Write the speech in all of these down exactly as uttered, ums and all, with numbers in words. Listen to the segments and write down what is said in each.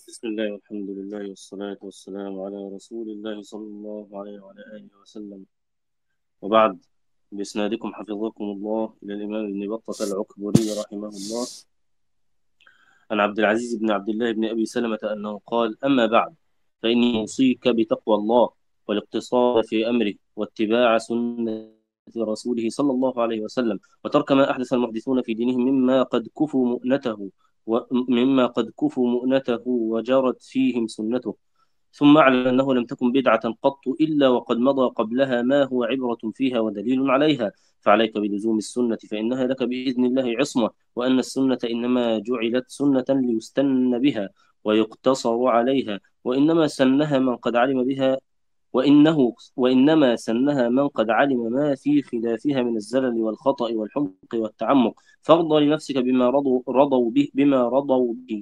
بسم الله والحمد لله والصلاة والسلام على رسول الله صلى الله عليه وعلى آله وسلم، وبعد. بإسنادكم حفظكم الله إلى الإمام ابن بطة العكبري رحمه الله عن عبد العزيز بن عبد الله بن أبي سلمة أنه قال: أما بعد، فإني أوصيك بتقوى الله والاقتصاد في أمره واتباع سنة رسوله صلى الله عليه وسلم، وترك ما أحدث المحدثون في دينهم مما قد كفوا مؤنته ومما قد كفوا مؤنته وجرت فيهم سنته. ثم اعلم أنه لم تكن بدعة قط إلا وقد مضى قبلها ما هو عبرة فيها ودليل عليها، فعليك بلزوم السنة فإنها لك بإذن الله عصمة، وأن السنة إنما جعلت سنة ليستن بها ويقتصر عليها، وإنما سنها من قد علم بها وإنه وإنما سنها من قد علم ما في خلافها من الزلل والخطأ والحمق والتعمق، فارض لنفسك بما رضوا رضوا به بما رضوا به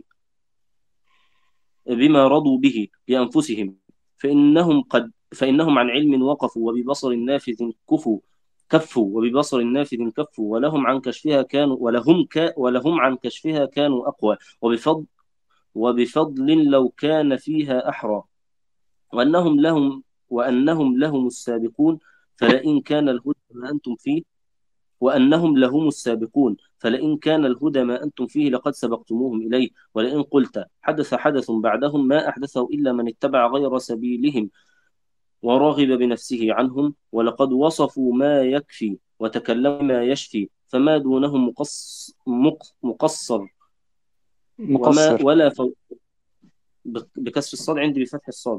بما رضوا به لأنفسهم، فإنهم قد فإنهم عن علم وقفوا وببصر نافذ كفوا كفوا وببصر نافذ كفوا، ولهم عن كشفها كانوا ولهم ك ولهم عن كشفها كانوا أقوى، وبفضل وبفضل لو كان فيها أحرى، وأنهم لهم وأنهم لهم السابقون، فلئن كان الهدى ما أنتم فيه وأنهم لهم السابقون فلئن كان الهدى ما أنتم فيه لقد سبقتموهم إليه. ولئن قلت حدث حدث بعدهم ما أحدثه إلا من اتبع غير سبيلهم ورغب بنفسه عنهم، ولقد وصفوا ما يكفي وتكلموا ما يشفي، فما دونهم مقص مق- مقصر وما مقصر. ولا فوق. بكسر الصاد، عندي بفتح الصاد.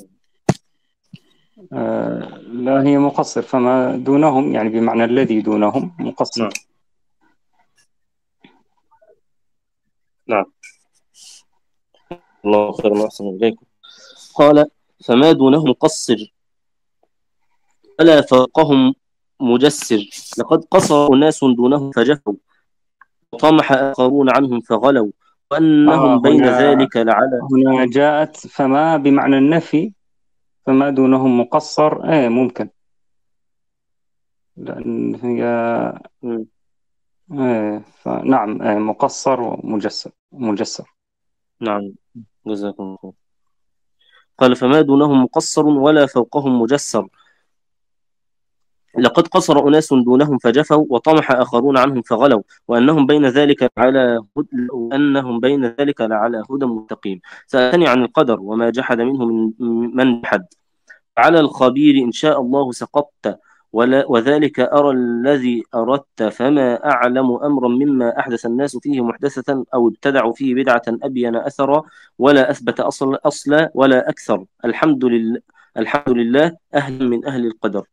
آه لا، هي مقصر، فما دونهم يعني بمعنى الذي دونهم نعم، مقصر. نعم. الله خير وأحسن إليكم. قال: فما دونه مقصر ولا فوقهم مجسر، لقد قصر أناس دونهم فجفوا وطمح آخرون عنهم فغلوا، آه وأنهم بين هنا ذلك لعلى. هنا جاءت فما بمعنى النفي، فما دونهم مقصر. ايه ممكن، لأن هي مم. ايه فنعم، ايه مقصر ومجسر مجسر. نعم، جزاكم الله خير. قال: فما دونهم مقصر ولا فوقهم مجسر، لقد قصر أناس دونهم فجفوا وطمح آخرون عنهم فغلوا، وأنهم بين ذلك على هدى وأنهم بين ذلك لعلى هدى مستقيم. سألتني عن القدر وما جحد منه من من جحد، على الخبير إن شاء الله سقطت، ولا وذلك أرى الذي أردت، فما أعلم أمرا مما أحدث الناس فيه محدثة أو ابتدعوا فيه بدعة أبين أثرا ولا أثبت أصل أصلا ولا أكثر. الحمد لله الحمد لله أهل من أهل القدر.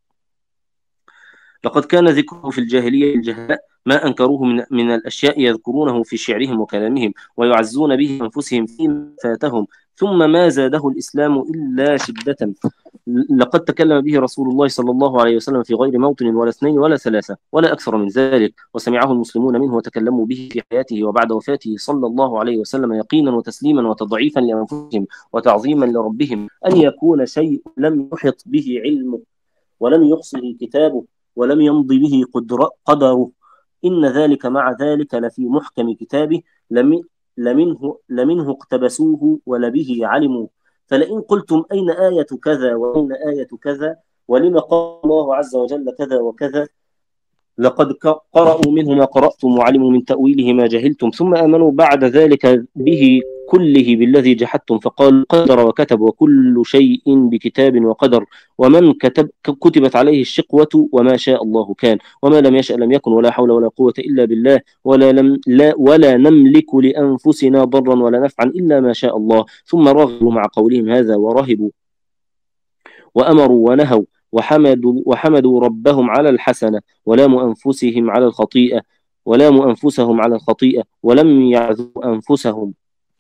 لقد كان ذكره في الجاهلية الجهلاء ما أنكروه من, من الأشياء يذكرونه في شعرهم وكلامهم ويعزون به أنفسهم فيما فاتهم، ثم ما زاده الإسلام إلا شدة. لقد تكلم به رسول الله صلى الله عليه وسلم في غير موطن ولا اثنين ولا ثلاثة ولا أكثر من ذلك، وسمعه المسلمون منه وتكلموا به في حياته وبعد وفاته صلى الله عليه وسلم، يقينا وتسليما وتضعيفا لأنفسهم وتعظيما لربهم، أن يكون شيء لم يحط به علمه ولم يحصه كتابه ولم يمض به قدر قدره، إن ذلك مع ذلك لفي محكم كتابه، لم لمنه لمنه اقتبسوه ولبه علموا. فلئن قلتم أين آية كذا وأين آية كذا ولما قال الله عز وجل كذا وكذا، لقد قرأوا منه ما قرأتم وعلموا من تأويله ما جهلتم، ثم آمنوا بعد ذلك به كله بالذي جحدتم، فقالوا قدر وكتب وكل شيء بكتاب وقدر، ومن كتب كتبت عليه الشقوة وما شاء الله كان وما لم يشأ لم يكن، ولا حول ولا قوة إلا بالله، ولا لم لا ولا نملك لأنفسنا ضرا ولا نفعا إلا ما شاء الله. ثم رغبوا مع قولهم هذا ورهبوا وأمروا ونهوا وحمدوا وحمدوا ربهم على الحسنة، ولاموا أنفسهم على الخطيئة ولاموا أنفسهم على الخطيئة ولم يعذروا أنفسهم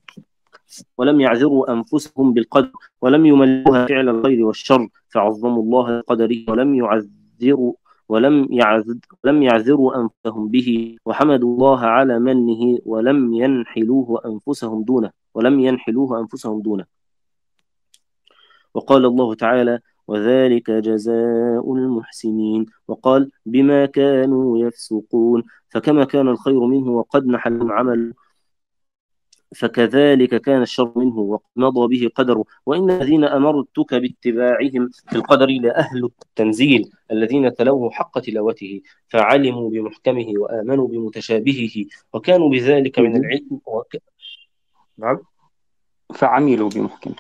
ولم يعذروا أنفسهم بالقدر، ولم يملوها فعل الخير والشر، فعظموا الله قدره ولم يعذروا ولم يعذر ولم يعذروا أنفسهم به، وحمدوا الله على منه ولم ينحلوه أنفسهم دونه ولم ينحلوه أنفسهم دونه. وقال الله تعالى: وذلك جزاء المحسنين. وقال: بما كانوا يفسقون، فكما كان الخير منه وقد نحلهم عمل فكذلك كان الشر منه وقد مضى به قدره. وإن الذين أمرتك باتباعهم في القدر لأهل التنزيل الذين تلوه حق تلاوته فعلموا بمحكمه وآمنوا بمتشابهه وكانوا بذلك من العلم وك... نعم فعملوا بمحكمه.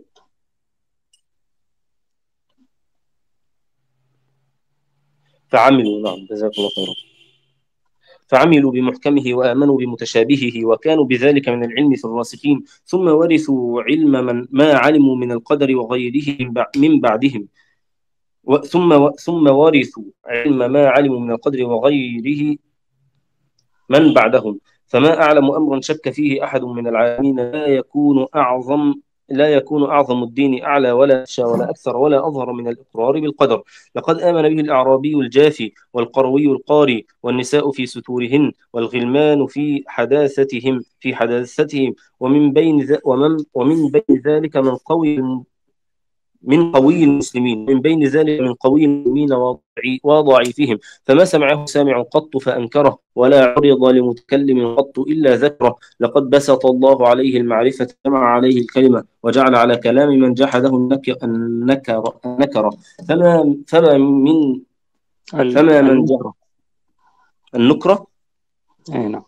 فعملوا نعم جزاك الله خيرا. فعملوا بمحكمه وآمنوا بمتشابهه وكانوا بذلك من العلم في الراسخين ثم ورثوا علم من ما علموا من القدر وغيره من بعدهم ثم ثم ورثوا علم ما علموا من القدر وغيره من بعدهم. فما أعلم أمرا شك فيه أحد من العالمين لا يكون أعظم لا يكون أعظم الدين أعلى ولا أخشى ولا أكثر ولا أظهر من الإقرار بالقدر. لقد آمن به الأعرابي الجافي والقروي القاري والنساء في ستورهن والغلمان في حداثتهم في حداثتهم ومن بين ومن ومن بين ذلك من قوي من قوي المسلمين من بين ذلك من قوي المؤمنين وضعيفهم فما سمعه سامع قط فأنكره ولا عرض لمتكلم قط إلا ذكره. لقد بسط الله عليه المعرفة جمع عليه الكلمة وجعل على كلام من جحده النكر النكر فما فما من فما من جحد النكرة. أي نعم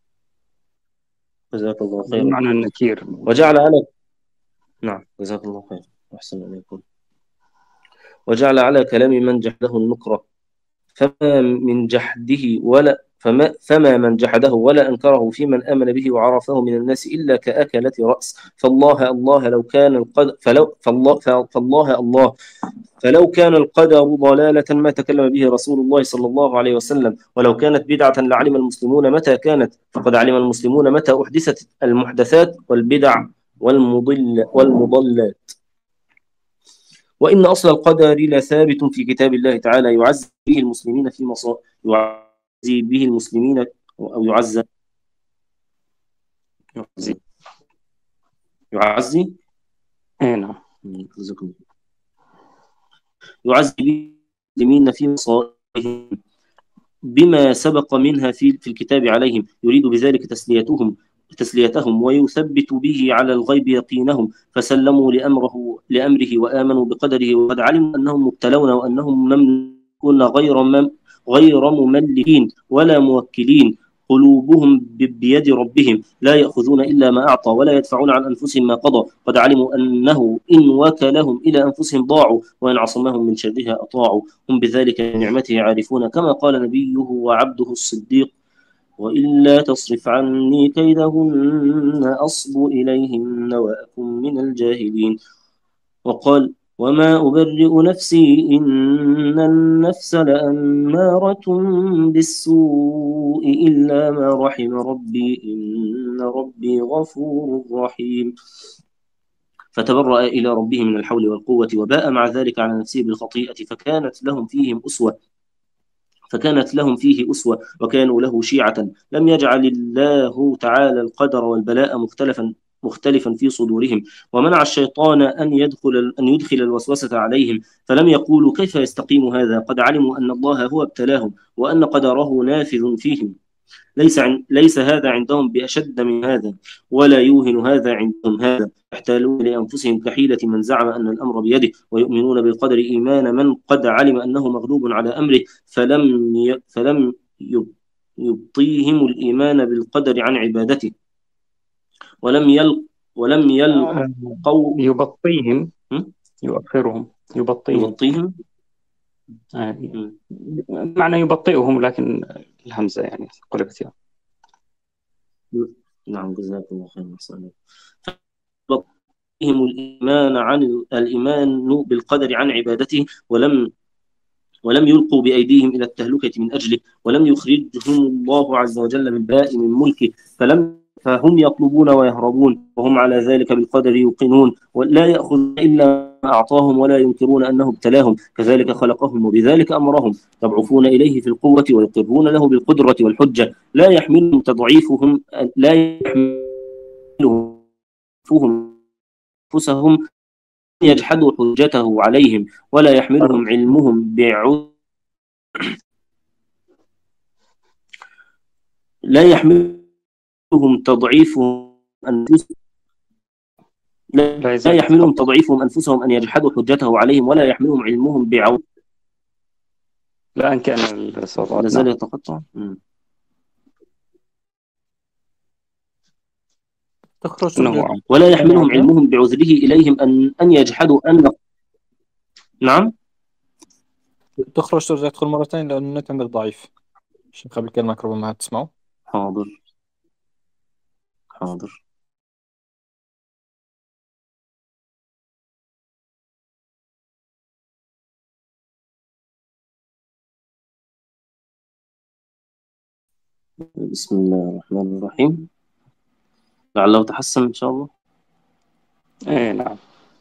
جزاك الله خيرا. بمعنى النكير. وجعل على نعم جزاك الله خير أحسن عليكم. وجعل على كلام من جحده النكرة فما من جحده ولا فما, فما من جحده ولا أنكره في من آمن به وعرفه من الناس إلا كأكلة رأس. فالله الله لو كان القدر فلو فالله فالله الله فلو كان القدر ضلالة ما تكلم به رسول الله صلى الله عليه وسلم ولو كانت بدعة لعلم المسلمون متى كانت فقد علم المسلمون متى أحدثت المحدثات والبدع والمضل والمضلات. وإن أصل القدر لثابت في كتاب الله تعالى يعزي به المسلمين في مصائب يعزي به المسلمين أو يعزى يعزي يعزي نعم يعزي به المسلمين في مصائبهم بما سبق منها في في الكتاب عليهم يريد بذلك تسليتهم تسليتهم ويثبت به على الغيب يقينهم فسلموا لأمره لأمره وآمنوا بقدره وقد علموا أنهم مبتلون وأنهم مملكون غير مم غير مملكين ولا موكلين قلوبهم بيد ربهم لا يأخذون إلا ما أعطى ولا يدفعون عن أنفسهم ما قضى. قد علموا أنه إن وكلهم إلى أنفسهم ضاعوا وإن عصمهم من شرها أطاعوا هم بذلك نعمته عارفون كما قال نبيه وعبده الصديق وإلا تصرف عني كيدهن أصب إليهن وأكن من الجاهلين. وقال وما أبرئ نفسي إن النفس لأمارة بالسوء إلا ما رحم ربي إن ربي غفور رحيم. فتبرأ إلى ربه من الحول والقوة وباء مع ذلك على نفسه بالخطيئة فكانت لهم فيهم أسوة فكانت لهم فيه أسوة وكانوا له شيعة. لم يجعل الله تعالى القدر والبلاء مختلفا مختلفا في صدورهم ومنع الشيطان أن يدخل أن يدخل الوسوسة عليهم فلم يقولوا كيف يستقيم هذا قد علموا أن الله هو ابتلاهم وأن قدره نافذ فيهم ليس عن ليس هذا عندهم بأشد من هذا ولا يوهن هذا عندهم هذا يحتالون لأنفسهم كحيلة من زعم أن الأمر بيده ويؤمنون بالقدر إيمان من قد علم أنه مغلوب على أمره فلم ي... فلم يبطيهم الإيمان بالقدر عن عبادته ولم يل ولم يلقوا يبطيهم يؤخرهم يبطيهم يبطيهم آه. معنى يبطئهم لكن الهمزة يعني قلبت يعني. نعم جزاكم الله خيرا. يبطئهم الإيمان عن الإيمان بالقدر عن عبادته ولم ولم يلقوا بأيديهم إلى التهلكة من أجله ولم يخرجهم الله عز وجل من باء من ملكه فلم فهم يطلبون ويهربون وهم على ذلك بالقدر يوقنون ولا يأخذ إلا ما أعطاهم ولا ينكرون أنه ابتلاهم كذلك خلقهم وبذلك أمرهم يضعفون إليه في القوة ويقرون له بالقدرة والحجة لا يحملهم تضعيفهم لا يحملهم أنفسهم يجحدوا حجته عليهم ولا يحملهم علمهم بعد لا يحملهم تضعيفهم أنفسهم لا لا لا يزال يحملهم يتقطع. تضعيفهم أنفسهم أن يجحدوا حجته عليهم، ولا يحملهم علمهم بعون. الآن كان لا الصوت زال نعم. يتقطع. مم. تخرج إنه ترجع عم. ولا ثاني يحملهم مرة. علمهم بعذره إليهم أن أن يجحدوا أن. نعم. تخرج ترجع تدخل مرة ثانية لأنه النت عندك ضعيف، عشان قبل كلامك ربما ما تسمعه. حاضر. حاضر. بسم الله الرحمن الرحيم. لعله تحسن إن شاء الله. إيه نعم.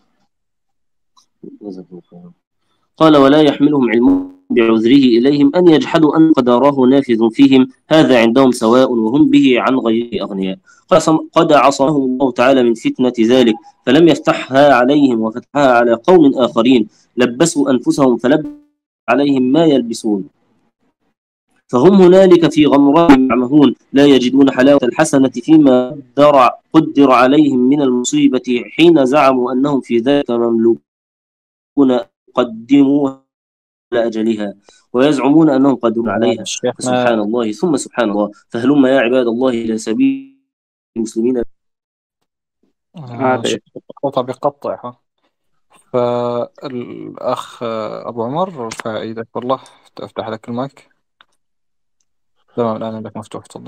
جزاكم الله خيرا. قال ولا يحملهم علمهم بعذره إليهم أن يجحدوا أن قدره نافذ فيهم، هذا عندهم سواء وهم به عن غيره أغنياء. قد عصمهم الله تعالى من فتنة ذلك، فلم يفتحها عليهم وفتحها على قوم آخرين لبسوا أنفسهم فلبس عليهم ما يلبسون، فهم هنالك في غمرات يعمهون لا يجدون حلاوة الحسنة فيما قدر, قدر عليهم من المصيبة، حين زعموا أنهم في ذلك مملوكون قدموا أجلها، ويزعمون أنهم قادرون آه، عليها. فسبحان شيخنا. الله ثم سبحان الله، فهلم يا عباد الله إلى سبيل المسلمين. آه، هذا شيخ قطع بقطع ها. فالأخ آه، أبو عمر فإيدك والله، أفتح لك المايك. تمام الآن عندك مفتوح، تفضل.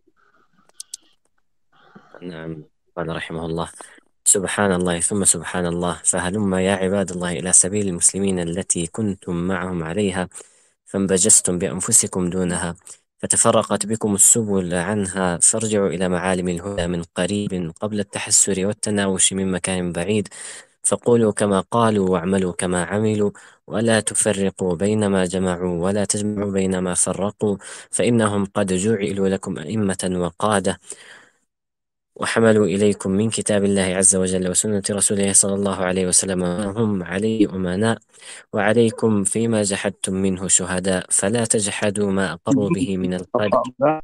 نعم. قال رحمه الله: سبحان الله ثم سبحان الله، فهلم يا عباد الله إلى سبيل المسلمين التي كنتم معهم عليها، فانبجستم بأنفسكم دونها، فتفرقت بكم السبل عنها، فارجعوا إلى معالم الهدى من قريب قبل التحسر والتناوش من مكان بعيد، فقولوا كما قالوا واعملوا كما عملوا، ولا تفرقوا بين ما جمعوا ولا تجمعوا بين ما فرقوا، فإنهم قد جعلوا لكم أئمة وقادة، وحملوا إليكم من كتاب الله عز وجل وسنة رسوله صلى الله عليه وسلم ما هم عليه أمناء، وعليكم فيما جحدتم منه شهداء، فلا تجحدوا ما أقروا به من القدر.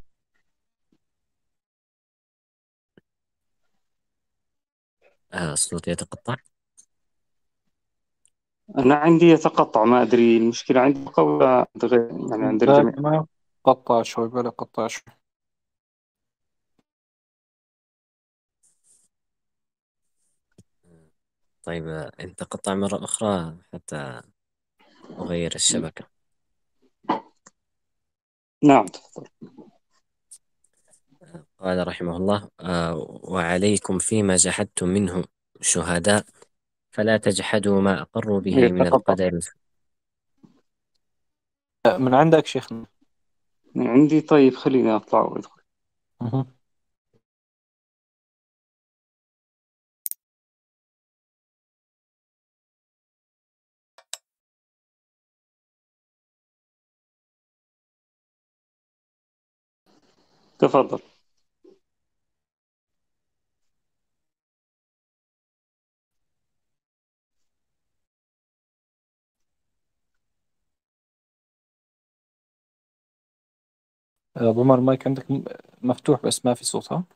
آه الصوت يتقطع. أنا عندي يتقطع، ما أدري المشكلة عندي ولا عند غير، يعني عند لا الجميع. ما قطع شوي، بلا قطع شوي. طيب آه، انت قطع مرة أخرى حتى أغير الشبكة. نعم تفضل. قال رحمه الله: آه وعليكم فيما جحدتم منه شهداء، فلا تجحدوا ما أقروا به من يتقطع القدر. من عندك شيخنا. من عندي. طيب خليني أطلع وأدخل. مه. تفضل. أبو عمر المايك عندك م- مفتوح بس ما في صوت ها.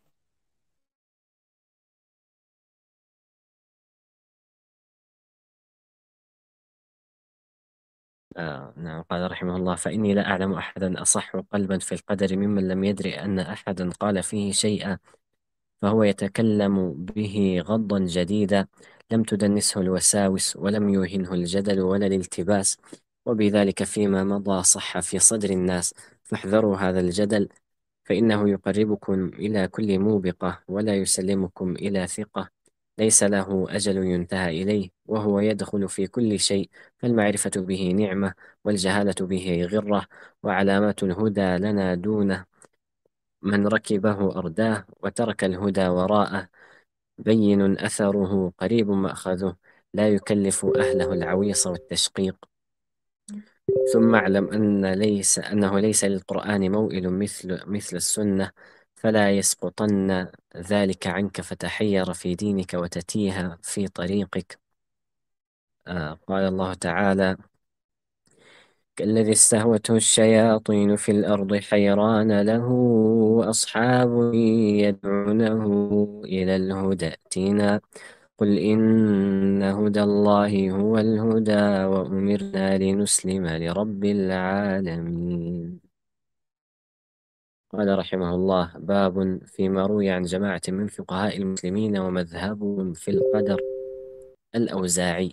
آه نعم. قال رحمه الله: فإني لا أعلم أحدا أصح قلبا في القدر ممن لم يدري أن أحدا قال فيه شيئا فهو يتكلم به غضا جديدا، لم تدنسه الوساوس ولم يوهنه الجدل ولا الالتباس، وبذلك فيما مضى صح في صدر الناس، فاحذروا هذا الجدل، فإنه يقربكم إلى كل موبقة ولا يسلمكم إلى ثقة، ليس له أجل ينتهى إليه، وهو يدخل في كل شيء، فالمعرفة به نعمة، والجهالة به غرة، وعلامات الهدى لنا دونه، من ركبه أرداه وترك الهدى وراءه، بين أثره قريب مأخذه، لا يكلف أهله العويص والتشقيق. ثم اعلم أن ليس أنه ليس للقرآن موئل مثل مثل السنة، فلا يسقطن ذلك عنك فتحير في دينك وتتيه في طريقك. آه قال الله تعالى: كالذي استهوته الشياطين في الأرض حيران له أصحاب يدعونه إلى الهدى ائتنا قل إن هدى الله هو الهدى وأمرنا لنسلم لرب العالمين. قال رحمه الله: باب فيما روي عن جماعة من فقهاء المسلمين ومذهبهم في القدر. الأوزاعي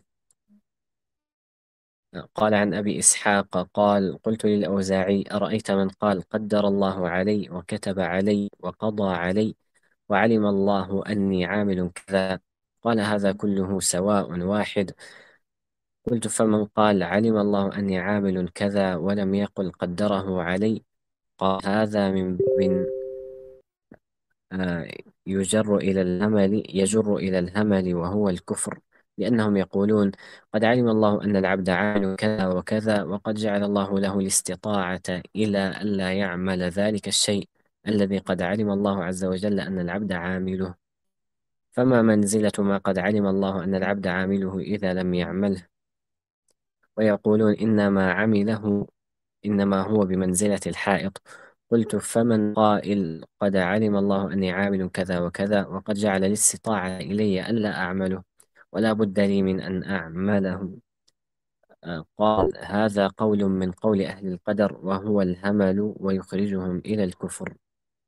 قال عن أبي إسحاق قال: قلت للأوزاعي: أرأيت من قال قدر الله علي وكتب علي وقضى علي وعلم الله أني عامل كذا؟ قال: هذا كله سواء واحد. قلت: فمن قال علم الله أني عامل كذا ولم يقل قدره علي؟ قال: هذا من من آه، يجر إلى الهمل يجر إلى الهمل وهو الكفر، لأنهم يقولون: قد علم الله أن العبد عامل كذا وكذا، وقد جعل الله له الاستطاعة إلى ألا يعمل ذلك الشيء الذي قد علم الله عز وجل أن العبد عامله، فما منزلة ما قد علم الله أن العبد عامله إذا لم يعمله؟ ويقولون إنما عمله إنما هو بمنزلة الحائط. قلت: فمن قائل قد علم الله أني عامل كذا وكذا وقد جعل الاستطاعة إلي ألا أعمله ولا بد لي من أن أعمله؟ آه، قال: هذا قول من قول أهل القدر وهو الهمل ويخرجهم إلى الكفر.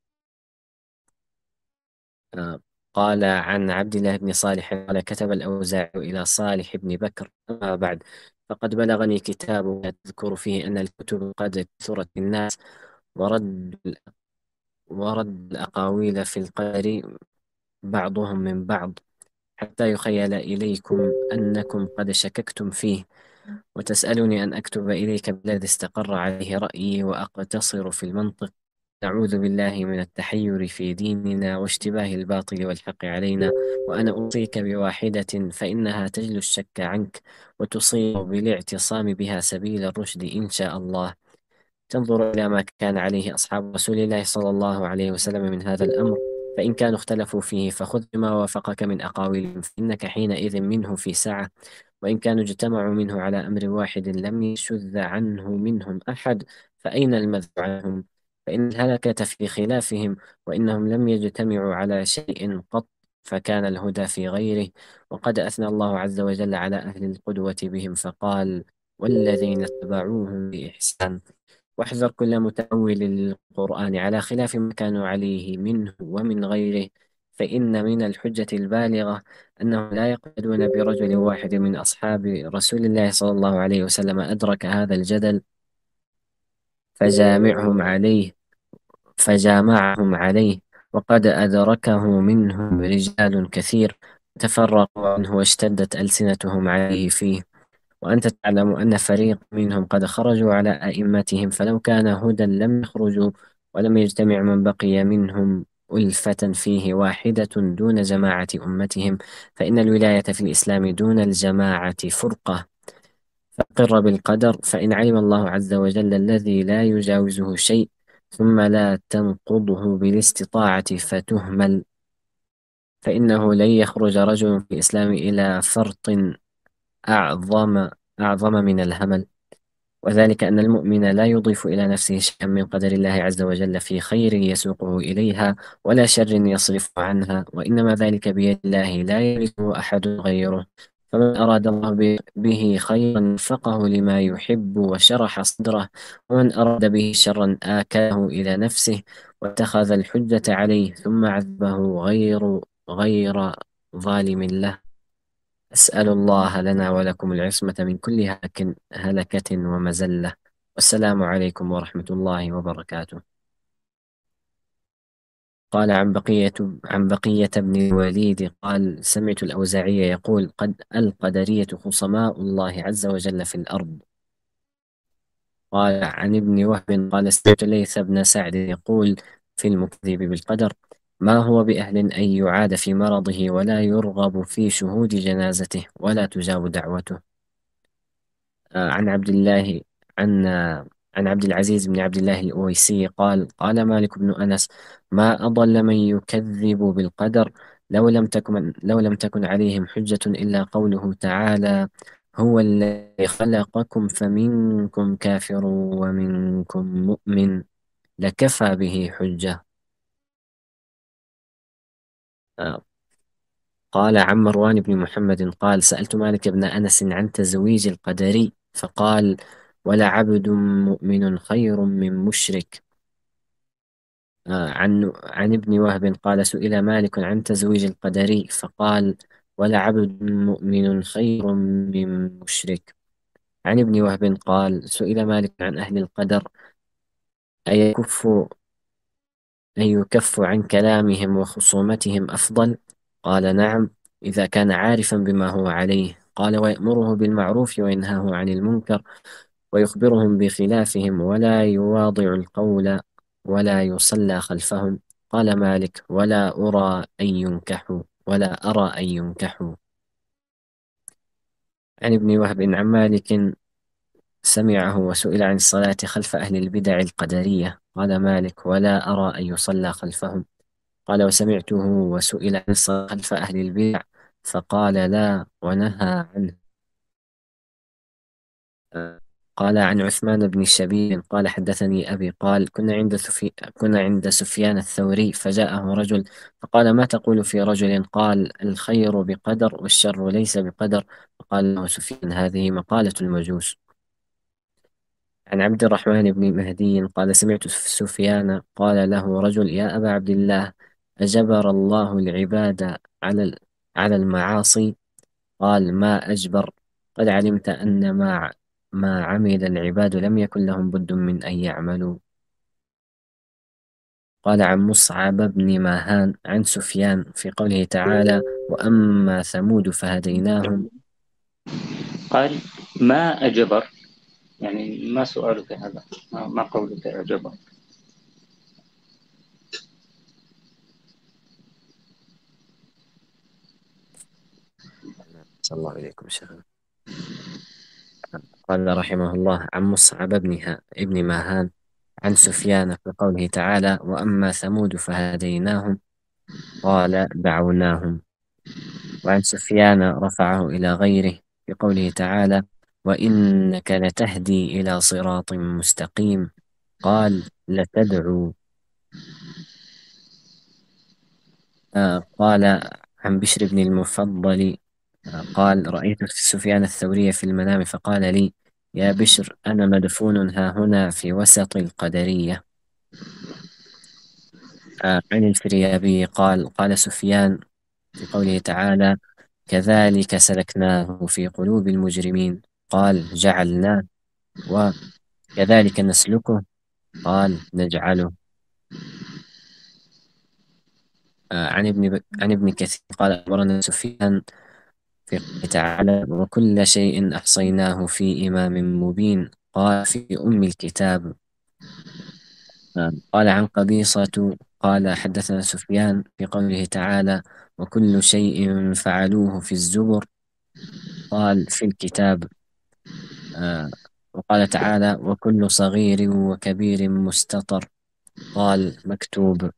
آه، قال عن عبد الله بن صالح قال: كتب الأوزاعي إلى صالح بن بكر: أما بعد، فقد بلغني كتاب تذكر فيه أن الكتب قد كثرت الناس ورد ورد الأقاويل في القدر بعضهم من بعض، حتى يخيل إليكم أنكم قد شككتم فيه، وتسألني أن أكتب إليك بالذي استقر عليه رأيي وأقتصر في المنطق. نعوذ بالله من التحير في ديننا واشتباه الباطل والحق علينا، وأنا أوصيك بواحدة فإنها تجلو الشك عنك وتصير بالاعتصام بها سبيل الرشد إن شاء الله. تنظر إلى ما كان عليه أصحاب رسول الله صلى الله عليه وسلم من هذا الأمر، فإن كانوا اختلفوا فيه فخذ بما وافقك من أقاويلهم، فإنك حينئذ منه في سعة، وإن كانوا اجتمعوا منه على أمر واحد لم يشذ عنه منهم أحد فأين المذهب عنهم؟ فإن الهلكة في خلافهم، وإنهم لم يجتمعوا على شيء قط فكان الهدى في غيره. وقد أثنى الله عز وجل على أهل القدوة بهم فقال: والذين اتبعوهم بإحسان. واحذر كل متأول للقرآن على خلاف ما كانوا عليه منه ومن غيره، فإن من الحجة البالغة أنهم لا يقتدون برجل واحد من أصحاب رسول الله صلى الله عليه وسلم أدرك هذا الجدل فجامعهم عليه فجامعهم عليه وقد أدركه منهم رجال كثير تفرقوا عنه واشتدت ألسنتهم عليه فيه. وأنت تعلم أن فريق منهم قد خرجوا على أئمتهم، فلو كان هدى لم يخرجوا ولم يجتمع من بقي منهم ألفة فيه واحدة دون جماعة أمتهم، فإن الولاية في الإسلام دون الجماعة فرقة. فقر بالقدر، فإن علم الله عز وجل الذي لا يجاوزه شيء ثم لا تنقضه بالاستطاعة فتهمل، فإنه لن يخرج رجل في الإسلام إلى فرط أعظم أعظم من الهمل، وذلك أن المؤمن لا يضيف إلى نفسه شيئا من قدر الله عز وجل في خير يسوقه إليها ولا شر يصرفه عنها، وإنما ذلك بيد الله لا يملكه أحد غيره. فمن أراد الله به خيرا وفقه لما يحب وشرح صدره، ومن أراد به شرا آكله إلى نفسه واتخذ الحجة عليه ثم عذبه غير غير ظالم له. أسأل الله لنا ولكم العصمة من كل هلك هلكة ومزلة، والسلام عليكم ورحمة الله وبركاته. قال عن بقية عن بقية بن الوليد قال: سمعت الأوزاعي يقول: قد القدرية خصماء الله عز وجل في الأرض. قال عن ابن وهب قال: سمعت ليث بن سعد يقول في المكذب بالقدر: ما هو بأهل أن يعاد في مرضه ولا يرغب في شهود جنازته ولا تجاب دعوته. آه، عن عبد الله عن عن عبد العزيز بن عبد الله الأويسي قال: قال مالك بن أنس: ما أضل من يكذب بالقدر لو لم تكن لو لم تكن عليهم حجة إلا قوله تعالى: هو الذي خلقكم فمنكم كافر ومنكم مؤمن لكفى به حجة. آه، قال عن مروان بن محمد قال سألت مالك بن أنس عن تزويج القدري فقال ولا عبد مؤمن خير من مشرك. آه، عن عن ابن وهب قال سئل مالك عن تزويج القدري فقال ولا عبد مؤمن خير من مشرك. عن ابن وهب قال سئل مالك عن أهل القدر أيكف أي يكف عن كلامهم وخصومتهم أفضل؟ قال نعم إذا كان عارفا بما هو عليه. قال ويأمره بالمعروف وينهاه عن المنكر ويخبرهم بخلافهم ولا يواضع القول ولا يصلى خلفهم. قال مالك ولا أرى أن ينكحوا ولا أرى أن ينكحوا. عن ابن وهب عن مالك سمعه وسئل عن الصلاة خلف أهل البدع القدرية قال مالك ولا أرى أن يصلى خلفهم. قال وسمعته وسئل عن الصلاة خلف أهل البدع فقال لا ونهى عنه. قال عن عثمان بن شبيب قال حدثني أبي قال كنا عند سفي... كنا عند سفيان الثوري فجاءه رجل فقال ما تقول في رجل قال الخير بقدر والشر ليس بقدر. فقال له سفيان هذه مقالة المجوس. عن عبد الرحمن بن مهدي قال سمعت سفيان قال له رجل يا أبا عبد الله أجبر الله العباد على ال- على المعاصي؟ قال ما أجبر قد علمت أن ما ع- ما عمل العباد لم يكن لهم بد من أن يعملوا. قال عن مصعب بن ماهان عن سفيان في قوله تعالى وأما ثمود فهديناهم. قال ما أجبر، يعني ما سؤالك هذا، ما ما قولك أجبر؟ صلى الله عليكم شيخ. قال رحمه الله عن مصعب بن ها- ابن ماهان عن سفيان في قوله تعالى وأما ثمود فهديناهم قال دعوناهم. وعن سفيان رفعه إلى غيره في قوله تعالى وإنك لتهدي إلى صراط مستقيم قال لتدعو. آه قال عن بشر بن المفضل آه قال رأيت سفيان الثوري في المنام فقال لي يا بشر أنا مدفون ها هنا في وسط القدرية. آه عن الفريابي قال قال سفيان في قوله تعالى كذلك سلكناه في قلوب المجرمين قال جعلناه. وكذلك نسلكه قال نجعله. آه عن ابن عن ابن كثير قال أخبرنا سفيان في قوله تعالى وكل شيء أحصيناه في إمام مبين قال في أم الكتاب. آه قال عن قبيصة قال حدثنا سفيان في قوله تعالى وكل شيء فعلوه في الزبر قال في الكتاب. آه وقال تعالى وكل صغير وكبير مستطر قال مكتوب.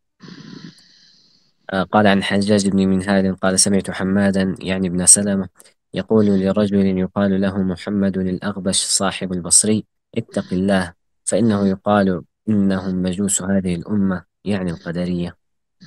آه قال عن حجاج بن منهال قال سمعت حمادا يعني ابن سلمة يقول لرجل يقال له محمد الأغبش صاحب البصري اتق الله فإنه يقال إنهم مجوس هذه الأمة يعني القدرية.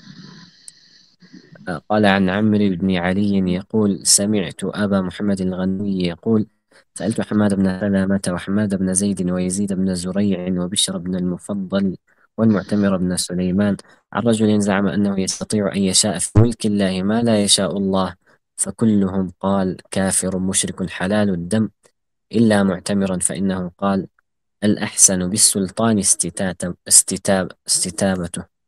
آه قال عن عمرو بن علي يقول سمعت أبا محمد الغنوي يقول سألت حماد بن سلمة وحماد بن زيد ويزيد بن زريع وبشر بن المفضل والمعتمر بن سليمان عن رجل زعم أنه يستطيع أن يشاء في ملك الله ما لا يشاء الله فكلهم قال كافر مشرك حلال الدم إلا معتمرا فإنه قال الأحسن بالسلطان استتاب استتاب استتابته.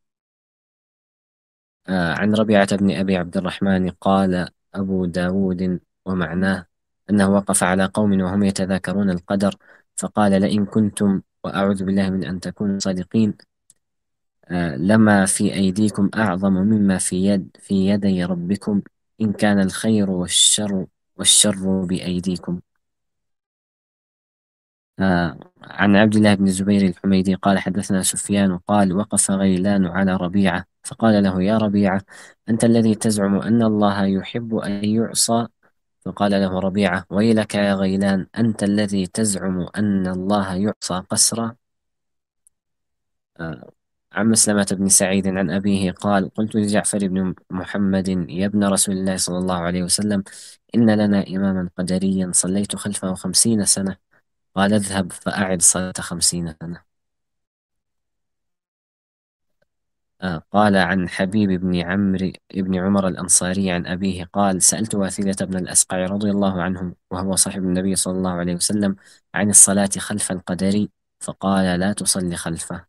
آه عن ربيعة بن أبي عبد الرحمن قال أبو داود ومعناه أنه وقف على قوم وهم يتذاكرون القدر فقال لئن كنتم وأعوذ بالله من أن تكونوا صادقين آه لما في أيديكم أعظم مما في يد في يدي ربكم إن كان الخير والشر والشر بأيديكم. آه عن عبد الله بن الزبير الحميدي قال حدثنا سفيان قال وقف غيلان على ربيعة فقال له يا ربيعة أنت الذي تزعم أن الله يحب أن يعصى فقال له ربيعة: ويلك يا غيلان، أنت الذي تزعم أن الله يعصى قسرا. آه، عن مسلمة بن سعيد عن أبيه قال: قلت لجعفر بن محمد يا ابن رسول الله صلى الله عليه وسلم: إن لنا إماما قدريا صليت خلفه خمسين سنة. قال: اذهب فأعد صلاة خمسين سنة. آه، قال عن حبيب بن عمرو بن عمر الأنصاري عن أبيه قال: سألت واثلة بن الأسقع رضي الله عنه وهو صاحب النبي صلى الله عليه وسلم عن الصلاة خلف القدري، فقال: لا تصلي خلفه.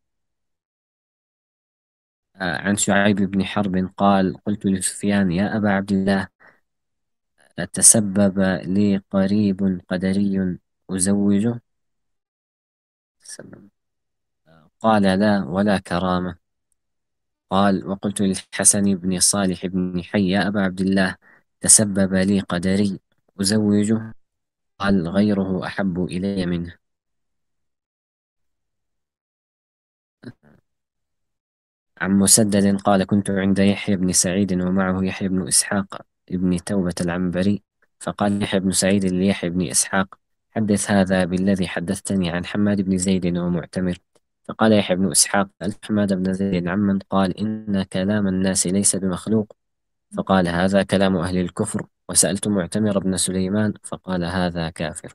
آه، عن شعيب بن حرب قال: قلت لسفيان: يا أبا عبد الله، تسبب لي قريب قدري أزوجه؟ قال: لا، ولا كرامة. قال: وقلت للحسن بن صالح بن حي: يا أبا عبد الله، تسبب لي قدري أزوجه؟ قال: غيره أحب إلي منه. عن مسدد قال: كنت عند يحيى بن سعيد ومعه يحيى بن إسحاق بن توبة العنبري، فقال يحيى بن سعيد ليحيى بن إسحاق: حدث هذا بالذي حدثتني عن حماد بن زيد ومعتمر. فقال يحيى بن إسحاق: سألت حماد بن زيد عمن قال إن كلام الناس ليس بمخلوق، فقال: هذا كلام أهل الكفر. وسألت معتمر بن سليمان، فقال: هذا كافر.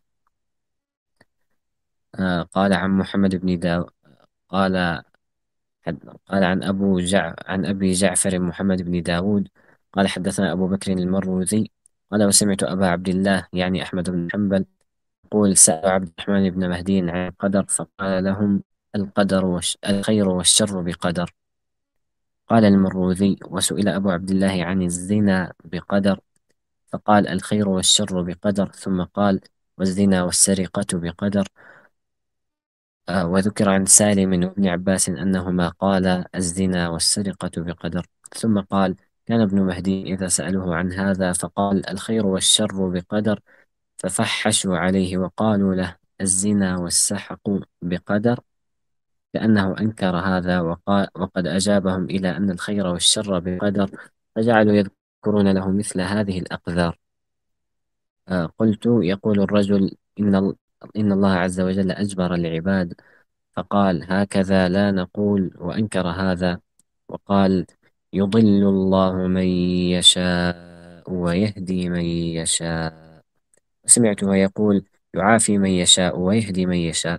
آه قال عن محمد بن داود قال قال عن أبو جع عن أبي جعفر محمد بن داود قال: حدثنا أبو بكر المروذي قال: وسمعت أبا عبد الله يعني أحمد بن حنبل يقول: سأل عبد الرحمن بن مهدي عن القدر، فقال لهم: القدر والش... الخير والشر بقدر. قال المروذي: وسئل أبو عبد الله عن الزنا بقدر، فقال: الخير والشر بقدر، ثم قال: والزنا والسرقة بقدر. آه وذكر عن سالم وابن عباس أنهما قال: الزنا والسرقة بقدر. ثم قال: كان ابن مهدي إذا سألوه عن هذا فقال: الخير والشر بقدر، ففحشوا عليه وقالوا له: الزنا والسحق بقدر، كأنه أنكر هذا وقال وقد أجابهم إلى أن الخير والشر بقدر، فجعلوا يذكرون له مثل هذه الأقذار. آه قلت: يقول الرجل إن, ال- إن الله عز وجل أجبر العباد، فقال: هكذا لا نقول، وأنكر هذا وقال: يضل الله من يشاء ويهدي من يشاء. سمعته يقول: يعافي من يشاء ويهدي من يشاء.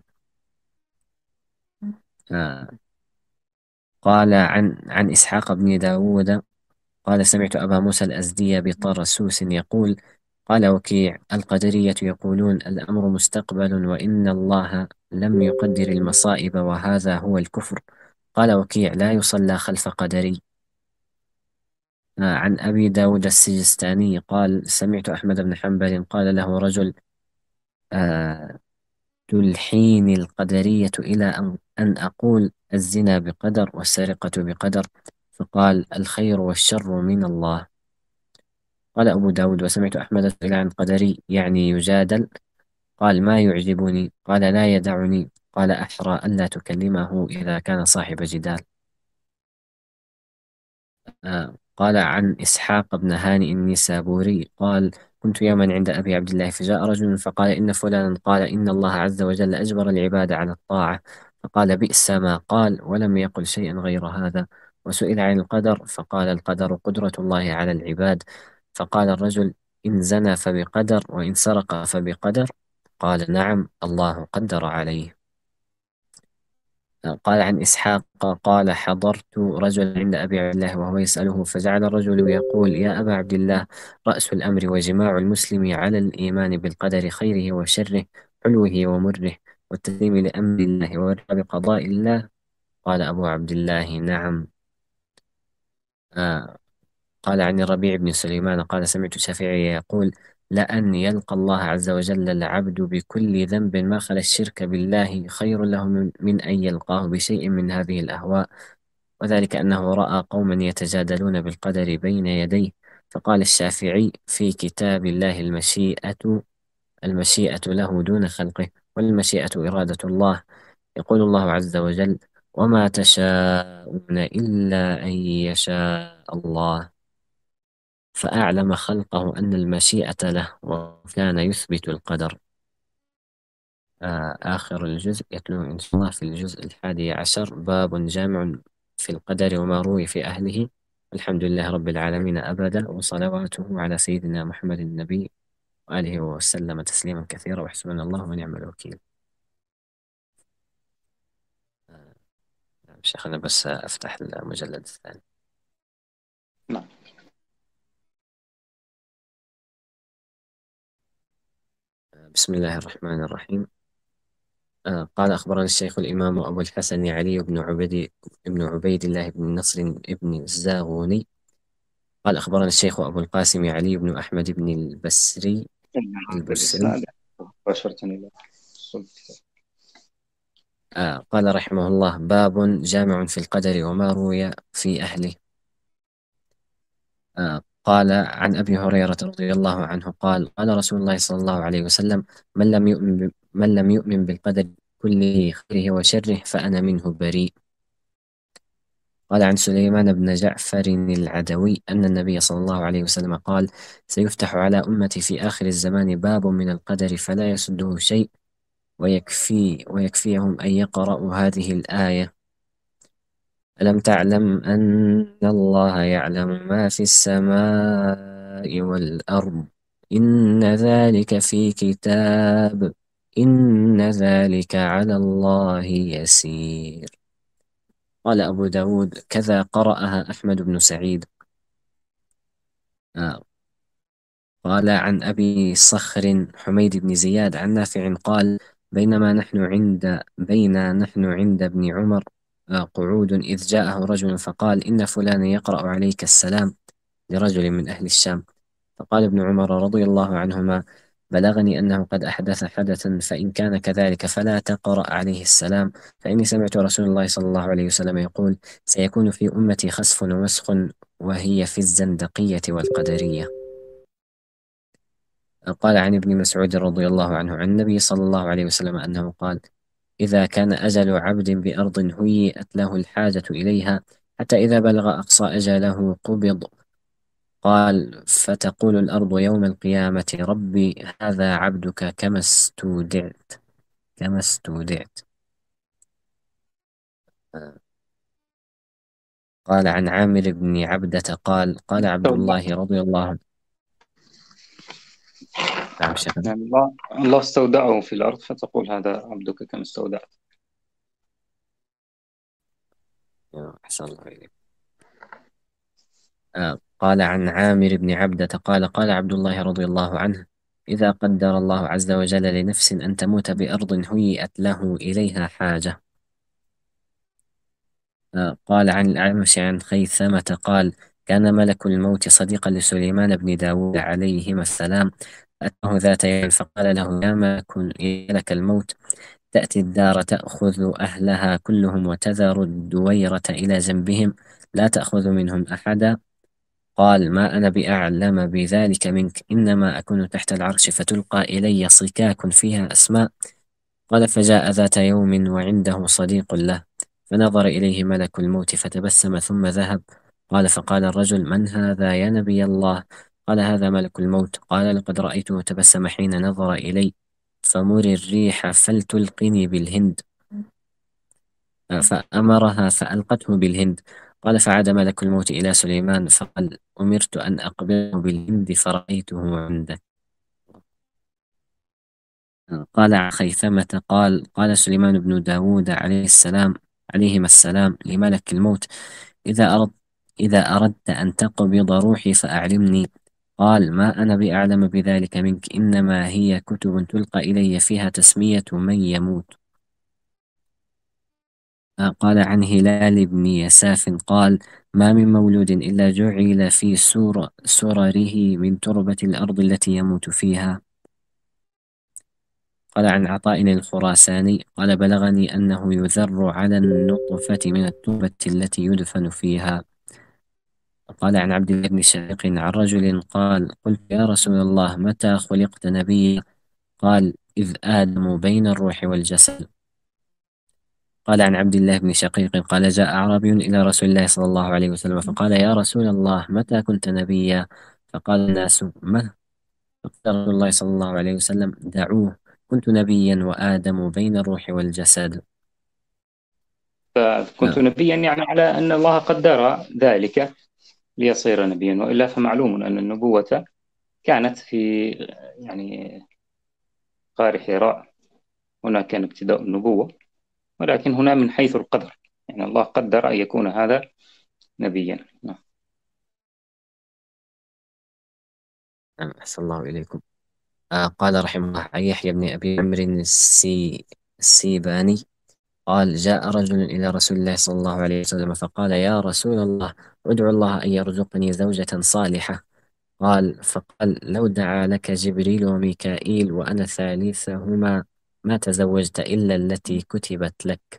آه قال عن عن إسحاق بن داود قال: سمعت أبا موسى الأزدي بطرسوس يقول: قال وكيع: القدرية يقولون الأمر مستقبل، وإن الله لم يقدر المصائب، وهذا هو الكفر. قال وكيع: لا يصلى خلف قدري. آه، عن أبي داود السجستاني قال: سمعت أحمد بن حنبل قال له رجل: آه تلحيني القدرية إلى أن, أن أقول الزنا بقدر والسرقة بقدر؟ فقال: الخير والشر من الله. قال أبو داود: وسمعت أحمد سئل عن قدري يعني يجادل، قال: ما يعجبني. قال: لا يدعني. قال: أحرى ألا تكلمه إذا كان صاحب جدال. آه، قال عن إسحاق بن هانئ النسابوري قال: كنت يوما عند أبي عبد الله، فجاء رجل فقال: إن فلانا قال إن الله عز وجل أجبر العباد على الطاعة. فقال: بئس ما قال، ولم يقل شيئا غير هذا. وسئل عن القدر فقال: القدر قدرة الله على العباد. فقال الرجل: إن زنى فبقدر، وإن سرق فبقدر. قال: نعم، الله قدر عليه. قال عن إسحاق قال: حضرت رجل عند أبي عبد الله وهو يسأله، فجعل الرجل يقول: يا أبا عبد الله، رأس الأمر وجماع المسلم على الإيمان بالقدر خيره وشره، حلوه ومره، والتسليم لأمر الله والرضا بقضاء الله. قال أبو عبد الله: نعم. آه قال عن الربيع بن سليمان قال: سمعت الشافعي يقول: لأن يلقى الله عز وجل العبد بكل ذنب ما خلا الشرك بالله خير له من من أن يلقاه بشيء من هذه الأهواء، وذلك أنه رأى قوما يتجادلون بالقدر بين يديه. فقال الشافعي: في كتاب الله المشيئة المشيئة له دون خلقه، والمشيئة إرادة الله. يقول الله عز وجل: وما تشاءون إلا أن يشاء الله. فأعلم خلقه أن المشيئة له وكان يثبت القدر. آه آخر الجزء يتلو إن شاء الله في الجزء الحادي عشر، باب جامع في القدر وما روي في أهله. الحمد لله رب العالمين أبدا، وصلواته على سيدنا محمد النبي وآله وسلم تسليما كثيرا، وحسبنا الله ونعم الوكيل. آه شيخنا بس أفتح المجلد الثاني. نعم. بسم الله الرحمن الرحيم. آه قال أخبرنا الشيخ الإمام أبو الحسن علي بن عبيد بن عبيد الله بن نصر بن الزاغوني قال أخبرنا الشيخ أبو القاسم علي بن أحمد بن البسري البسري مباشرة إلى آه قال رحمه الله: باب جامع في القدر وما روي في أهله. آه قال عن أبي هريرة رضي الله عنه قال: قال رسول الله صلى الله عليه وسلم: من لم يؤمن من لم يؤمن بالقدر كله خيره وشره فأنا منه بريء. قال عن سليمان بن جعفر العدوي أن النبي صلى الله عليه وسلم قال: سيفتح على أمتي في آخر الزمان باب من القدر فلا يسده شيء، ويكفي ويكفيهم أن يقرأوا هذه الآية: ألم تعلم أن الله يعلم ما في السماء والأرض، إن ذلك في كتاب، إن ذلك على الله يسير. قال أبو داود: كذا قرأها أحمد بن سعيد. آه. قال عن أبي صخر حميد بن زياد عن نافع قال: بينما نحن عند بين نحن عند ابن عمر آه قعود إذ جاءه رجل فقال: إن فلان يقرأ عليك السلام، لرجل من أهل الشام. فقال ابن عمر رضي الله عنهما: بلغني أنه قد أحدث حدثا، فإن كان كذلك فلا تقرأ عليه السلام، فإني سمعت رسول الله صلى الله عليه وسلم يقول: سيكون في أمتي خسف ومسخ، وهي في الزندقية والقدرية. قال عن ابن مسعود رضي الله عنه عن النبي صلى الله عليه وسلم أنه قال: إذا كان أجل عبد بأرض هيئت له الحاجة إليها حتى إذا بلغ أقصى أجله قبض، قال فتقول الأرض يوم القيامة: ربي هذا عبدك كما استودعت كما استودعت. قال عن عامر بن عبدة قال: قال عبد الله رضي الله عنه. نعم شيخ. يعني الله الله استودعه في الأرض فتقول هذا عبدك كما استودعت. أحسن الله إليك. آه. قال عن عامر بن عبدة قال: قال عبد الله رضي الله عنه: إذا قدر الله عز وجل لنفس أن تموت بأرض هيئت له إليها حاجة. آه. قال عن الأعمش عن خيثمة قال: كان ملك الموت صديقا لسليمان بن داود عليهما السلام، أتاه ذات يوم فقال له: يا ملك لك الموت، تأتي الدار تأخذ أهلها كلهم وتذر الدويرة إلى جنبهم، لا تأخذ منهم أحدا. قال: ما أنا بأعلم بذلك منك، إنما أكون تحت العرش فتلقى إلي صكاك فيها أسماء. قال: فجاء ذات يوم وعنده صديق له، فنظر إليه ملك الموت فتبسم ثم ذهب. قال: فقال الرجل: من هذا يا نبي الله؟ قال: هذا ملك الموت. قال: لقد رأيته تبسم حين نظر إلي، فمر الريح فلتلقني بالهند. فأمرها فألقته بالهند. قال: فعاد ملك الموت إلى سليمان فقال: أمرت أن أقبله بالهند فرأيته عندك. قال عن خيثمة قال: قال سليمان بن داود عليه السلام عليهما السلام لملك الموت: إذا أردت إذا أردت أن تقبض روحي فأعلمني. قال: ما أنا بأعلم بذلك منك، إنما هي كتب تلقى إلي فيها تسمية من يموت. قال عن هلال بن يساف قال: ما من مولود إلا جعل في سور سرره من تربة الأرض التي يموت فيها. قال عن عطاء الخراساني قال: بلغني أنه يذر على النطفة من التربة التي يدفن فيها. قال عن عبد الله بن شقيق عن رجل قال: قلت يا رسول الله متى خلقت نبيا؟ قال: إذ آدم بين الروح والجسد. قال عن عبد الله بن شقيق قال: جاء أعرابي إلى رسول الله صلى الله عليه وسلم فقال: يا رسول الله متى كنت نبيا؟ فقال الناس: ما؟ فقال رسول الله صلى الله عليه وسلم: دعوه، كنت نبيا وآدم بين الروح والجسد. فكنت نعم. نبيا يعني على أن الله قدر ذلك ليصير نبيا، وإلا فمعلوم أن النبوة كانت في يعني غار حراء، هنا كان ابتداء النبوة، ولكن هنا من حيث القدر، يعني الله قدر أن يكون هذا نبيا. نعم. نعم، أحسن الله إليكم. آه قال رحمه الله عن يحيى بن أبي عمرو السي السيباني قال: جاء رجل إلى رسول الله صلى الله عليه وسلم فقال: يا رسول الله، ادعو الله أن يرزقني زوجة صالحة. قال فقال: لو دعا لك جبريل وميكائيل وأنا ثالثهما ما تزوجت إلا التي كتبت لك.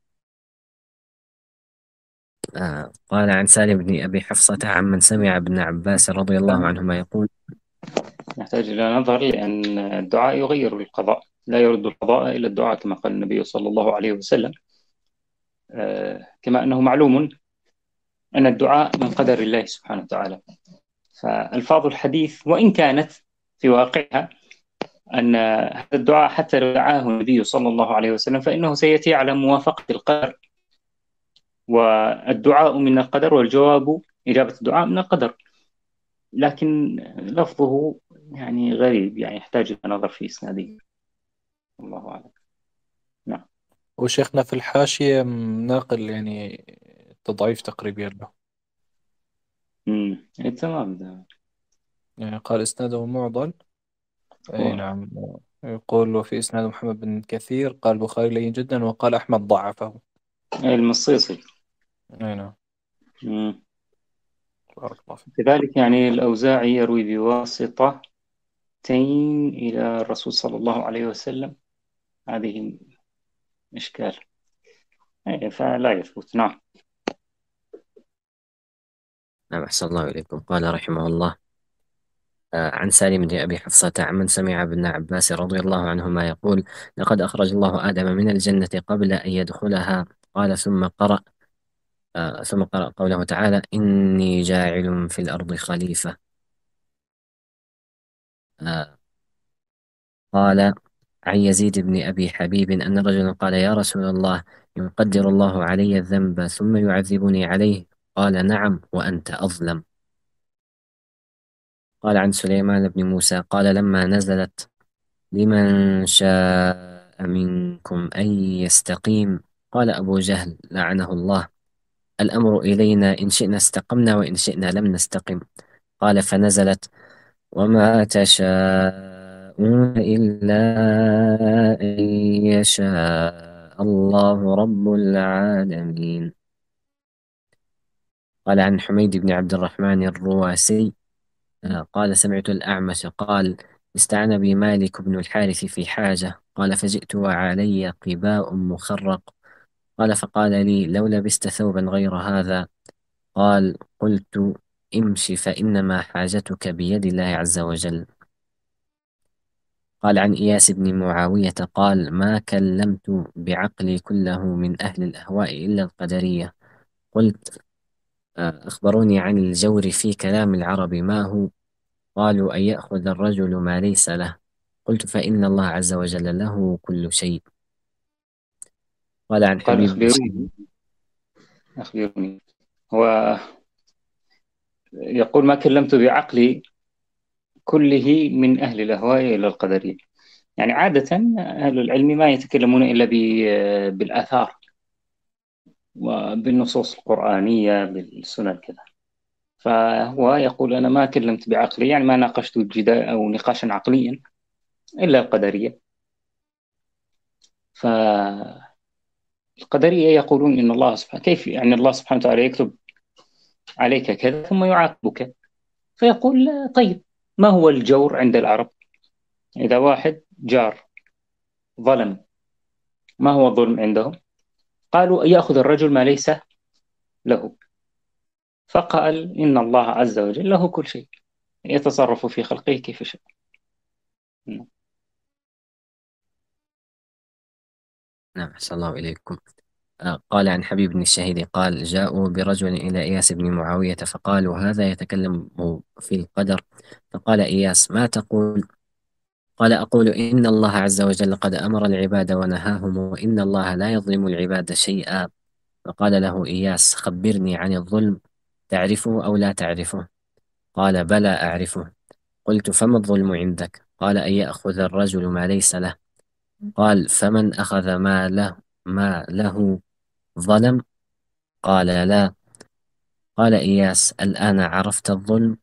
آه قال عن سالم بن أبي حفصة عمن سمع ابن عباس رضي الله عنهما يقول: نحتاج إلى نظر، لأن الدعاء يغير القضاء، لا يرد القضاء إلا الدعاء كما قال النبي صلى الله عليه وسلم. آه كما أنه معلوم أن الدعاء من قدر الله سبحانه وتعالى، فألفاظ الحديث وإن كانت في واقعها أن هذا الدعاء حتى لو دعاه النبي صلى الله عليه وسلم فإنه سيأتي على موافقة القدر، والدعاء من القدر والجواب إجابة الدعاء من القدر، لكن لفظه يعني غريب، يعني يحتاج إلى نظر في إسناده، الله أعلم. نعم. وشيخنا في الحاشية ناقل يعني تضعيف تقريبا له، امم إيه، تمام ده. يعني قال إسناده معضل. أي هو نعم. يقول وفي إسناد محمد بن كثير قال البخاري لين جدا، وقال أحمد ضعفه. المصيصي. أي نعم. مم. بارك الله فيك. كذلك يعني الأوزاعي يروي بواسطتين إلى الرسول صلى الله عليه وسلم، هذه إشكال، إيه، فلا يثبت. نعم. نعم، أحسن الله إليكم. قال رحمه الله آه، عن سالم بن أبي حفصة عمن سمع ابن عباس رضي الله عنهما يقول: لقد أخرج الله آدم من الجنة قبل أن يدخلها. قال ثم قرأ آه، ثم قرأ قوله تعالى: إني جاعل في الأرض خليفة. آه، قال عن يزيد بن أبي حبيب أن رجلا قال: يا رسول الله، يقدر الله علي الذنب ثم يعذبني عليه؟ قال: نعم، وأنت أظلم. قال عن سليمان بن موسى قال: لما نزلت لمن شاء منكم أن يستقيم، قال أبو جهل لعنه الله: الأمر إلينا، إن شئنا استقمنا وإن شئنا لم نستقم. قال فنزلت: وما تشاءون إلا أن يشاء الله رب العالمين. قال عن حميد بن عبد الرحمن الرواسي آه، قال: سمعت الأعمش قال: استعان بي مالك بن الحارث في حاجة. قال فجئت وعلي قباء مخرق. قال فقال لي: لو لبست ثوبا غير هذا؟ قال قلت: امشي، فإنما حاجتك بيد الله عز وجل. قال عن إياس بن معاوية قال: ما كلمت بعقلي كله من أهل الأهواء إلا القدرية. قلت: آه، أخبروني عن الجور في كلام العرب، ما هو؟ قالوا: أن يأخذ الرجل ما ليس له. قلت: فإن الله عز وجل له كل شيء. قال عن قال حبيب بن أخبروني، سيرين أخبروني، هو يقول: ما كلمت بعقلي كله من أهل الأهواء إلى القدرية. يعني عادة أهل العلم ما يتكلمون إلا ب- بالآثار وبالنصوص القرآنية بالسنن كذا، فهو يقول: أنا ما كلمت بعقلي، يعني ما ناقشت جدال أو نقاشا عقليا إلا القدرية. فالقدرية يقولون إن الله سبحانه، كيف يعني الله سبحانه وتعالى يكتب عليك كذا ثم يعاقبك؟ فيقول: لا، طيب، ما هو الجور عند العرب؟ إذا واحد جار ظلم، ما هو الظلم عندهم؟ قالوا: يأخذ الرجل ما ليس له. فقال: إن الله عز وجل له كل شيء، يتصرف في خلقه كيف شاء. نعم، أحسن الله إليكم. آه، قال عن حبيب بن الشهيد قال جاءوا برجل إلى إياس بن معاوية فقالوا هذا يتكلم في القدر. فقال إياس ما تقول؟ قال أقول إن الله عز وجل قد أمر العباد ونهاهم وإن الله لا يظلم العباد شيئا. فقال له إياس خبرني عن الظلم، تعرفه أو لا تعرفه؟ قال بلى أعرفه. قلت فما الظلم عندك؟ قال أن يأخذ الرجل ما ليس له. قال فمن أخذ ما له ما له ظلم؟ قال لا. قال إياس الآن عرفت الظلم؟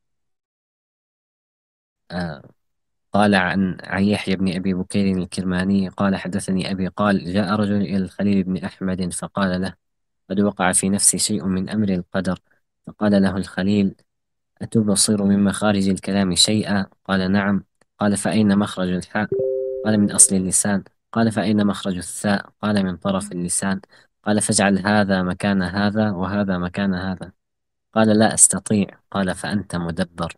آه. قال عن عن يحيى بن أبي بكير الكرماني قال حدثني أبي قال جاء رجل إلى الخليل بن أحمد فقال له قد وقع في نفسي شيء من أمر القدر. فقال له الخليل أتبصر من مخارج الكلام شيئا؟ قال نعم. قال فأين مخرج الحاء؟ قال من أصل اللسان. قال فأين مخرج الثاء؟ قال من طرف اللسان. قال فاجعل هذا مكان هذا وهذا مكان هذا. قال لا أستطيع. قال فأنت مدبر.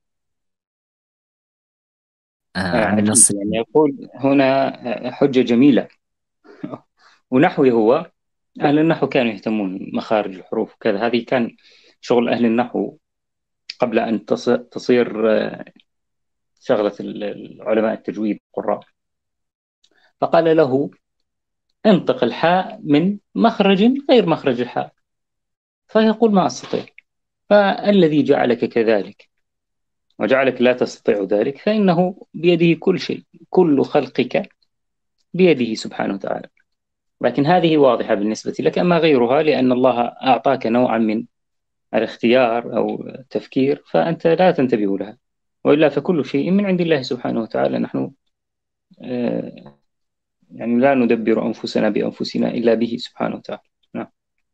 آه آه، عن عجيب، نصر. يعني يقول هنا آه، حجة جميلة. ونحوي هو، أهل النحو كانوا يهتمون مخارج الحروف وكذا، هذه كان شغل أهل النحو قبل أن تص- تصير آه، شغلة ال- العلماء التجويد القراء. فقال له انطق الحاء من مخرج غير مخرج الحاء، فيقول ما أستطيع. فالذي جعلك كذلك وجعلك لا تستطيع ذلك فإنه بيده كل شيء، كل خلقك بيده سبحانه وتعالى. لكن هذه واضحة بالنسبة لك، أما غيرها لأن الله أعطاك نوعا من الاختيار أو التفكير فأنت لا تنتبه لها، وإلا فكل شيء من عند الله سبحانه وتعالى. نحن آه، يعني لا ندبر أنفسنا بأنفسنا إلا به سبحانه وتعالى. نعم.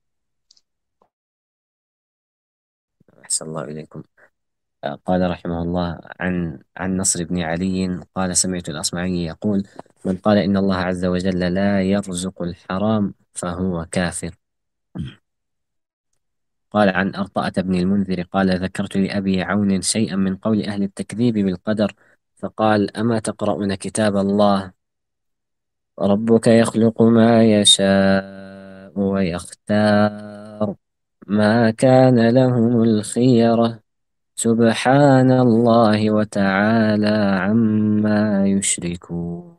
أحسن الله إليكم. آه، قال رحمه الله عن عن نصر بن علي قال سمعت الأصمعي يقول من قال إن الله عز وجل لا يرزق الحرام فهو كافر. قال عن أرطأة بن المنذر قال ذكرت لأبي عون شيئا من قول أهل التكذيب بالقدر فقال أما تقرؤون كتاب الله ربك يخلق ما يشاء ويختار ما كان لهم الخيرة سبحان الله وتعالى عما يشركون.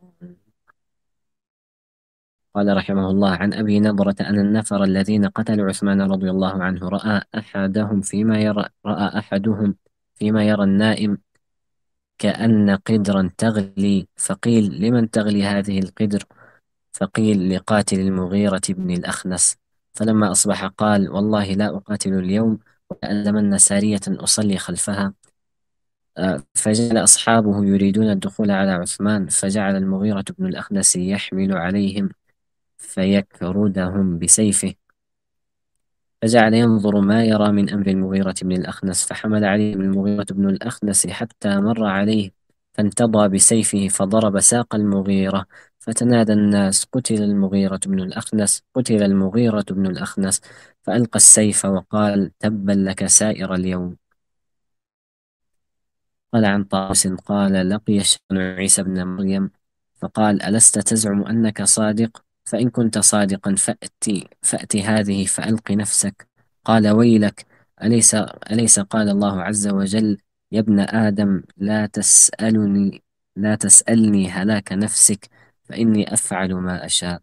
قال رحمه الله عن أبي نضرة أن النفر الذين قتلوا عثمان رضي الله عنه رأى أحدهم فيما يرى رأى أحدهم فيما يرى النائم كأن قدرا تغلي فقيل لمن تغلي هذه القدر؟ فقيل لقاتل المغيرة بن الأخنس. فلما أصبح قال والله لا أقاتل اليوم ولألمن سارية أصلي خلفها. آه، فجعل أصحابه يريدون الدخول على عثمان فجعل المغيرة بن الأخنس يحمل عليهم فيكردهم بسيفه فجعل ينظر ما يرى من أمر المغيرة بن الأخنس فحمل عليهم المغيرة بن الأخنس حتى مر عليه فانتضى بسيفه فضرب ساق المغيرة فتنادى الناس قتل المغيرة بن الأخنس قتل المغيرة بن الأخنس فألقى السيف وقال تبا لك سائر اليوم. قال عن طاووس قال لقي الشيطان عيسى بن مريم فقال ألست تزعم أنك صادق؟ فإن كنت صادقا فأتي فأتي هذه فألق نفسك. قال ويلك أليس أليس قال الله عز وجل يا ابن آدم لا تسألني لا تسألني هلاك نفسك فإني أفعل ما أشاء.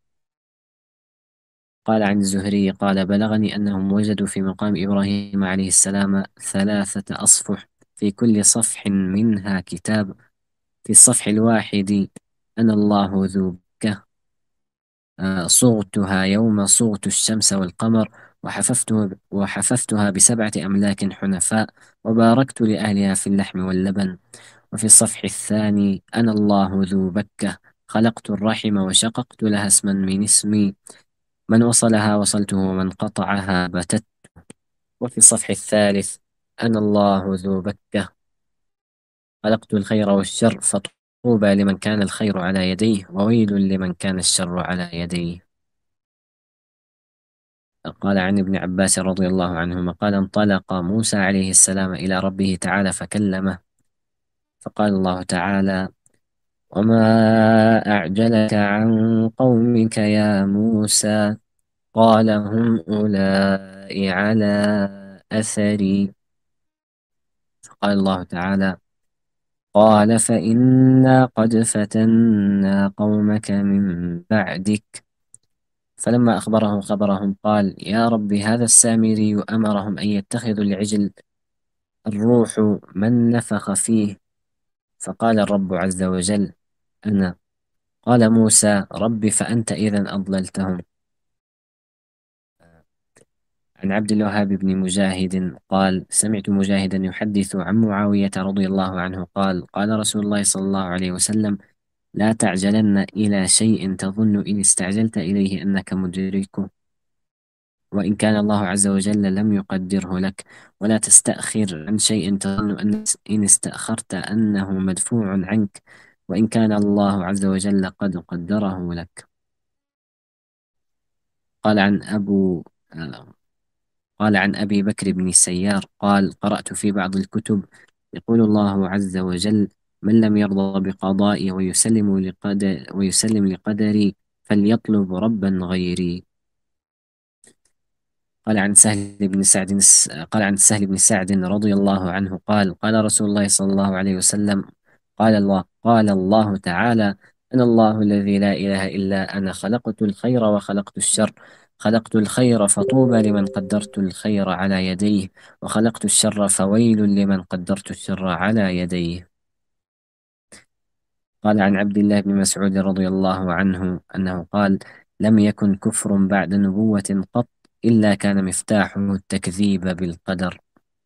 قال عن الزهري قال بلغني أنهم وجدوا في مقام إبراهيم عليه السلام ثلاثة أصفح في كل صفح منها كتاب في الصفح الواحد أنا الله ذو بكة آه، صغتها يوم صغت الشمس والقمر وحففته وحففتها بسبعة أملاك حنفاء وباركت لأهلها في اللحم واللبن. وفي الصفح الثاني أنا الله ذو بكة خلقت الرحم وشققت لها اسما من اسمي من وصلها وصلته ومن قطعها بتت. وفي الصفح الثالث أنا الله ذو بكة خلقت الخير والشر فطوبى لمن كان الخير على يديه وويل لمن كان الشر على يديه. قال عن ابن عباس رضي الله عنهما قال انطلق موسى عليه السلام إلى ربه تعالى فكلمه فقال الله تعالى وما أعجلك عن قومك يا موسى قال هم أولئك على أثري. قال الله تعالى قال فإنا قد فتنا قومك من بعدك. فلما أخبرهم خبرهم قال يا رب هذا السامري أمرهم أن يتخذوا العجل الروح من نفخ فيه. فقال الرب عز وجل أنا. قال موسى رب فأنت إذا أضللتهم. عن عبد الوهاب بن مجاهد قال سمعت مجاهدا يحدث عن معاوية رضي الله عنه قال قال رسول الله صلى الله عليه وسلم لا تعجلن إلى شيء تظن إن استعجلت إليه أنك مدركه وإن كان الله عز وجل لم يقدره لك، ولا تستأخر عن شيء تظن أن إن استأخرت أنه مدفوع عنك وإن كان الله عز وجل قد قدره لك. قال عن أبو قال عن أبي بكر بن السيار قال قرأت في بعض الكتب يقول الله عز وجل من لم يرضى بقضائي ويسلم لقدر ويسلم لقدري فليطلب ربا غيري. قال عن سهل بن سعد قال عن سهل بن سعد رضي الله عنه قال قال رسول الله صلى الله عليه وسلم قال الله قال الله تعالى أنا الله الذي لا إله إلا أنا خلقت الخير وخلقت الشر خلقت الخير فطوبى لمن قدرت الخير على يديه وخلقت الشر فويل لمن قدرت الشر على يديه. قال عن عبد الله بن مسعود رضي الله عنه أنه قال لم يكن كفر بعد نبوة قط إلا كان مفتاحه التكذيب بالقدر.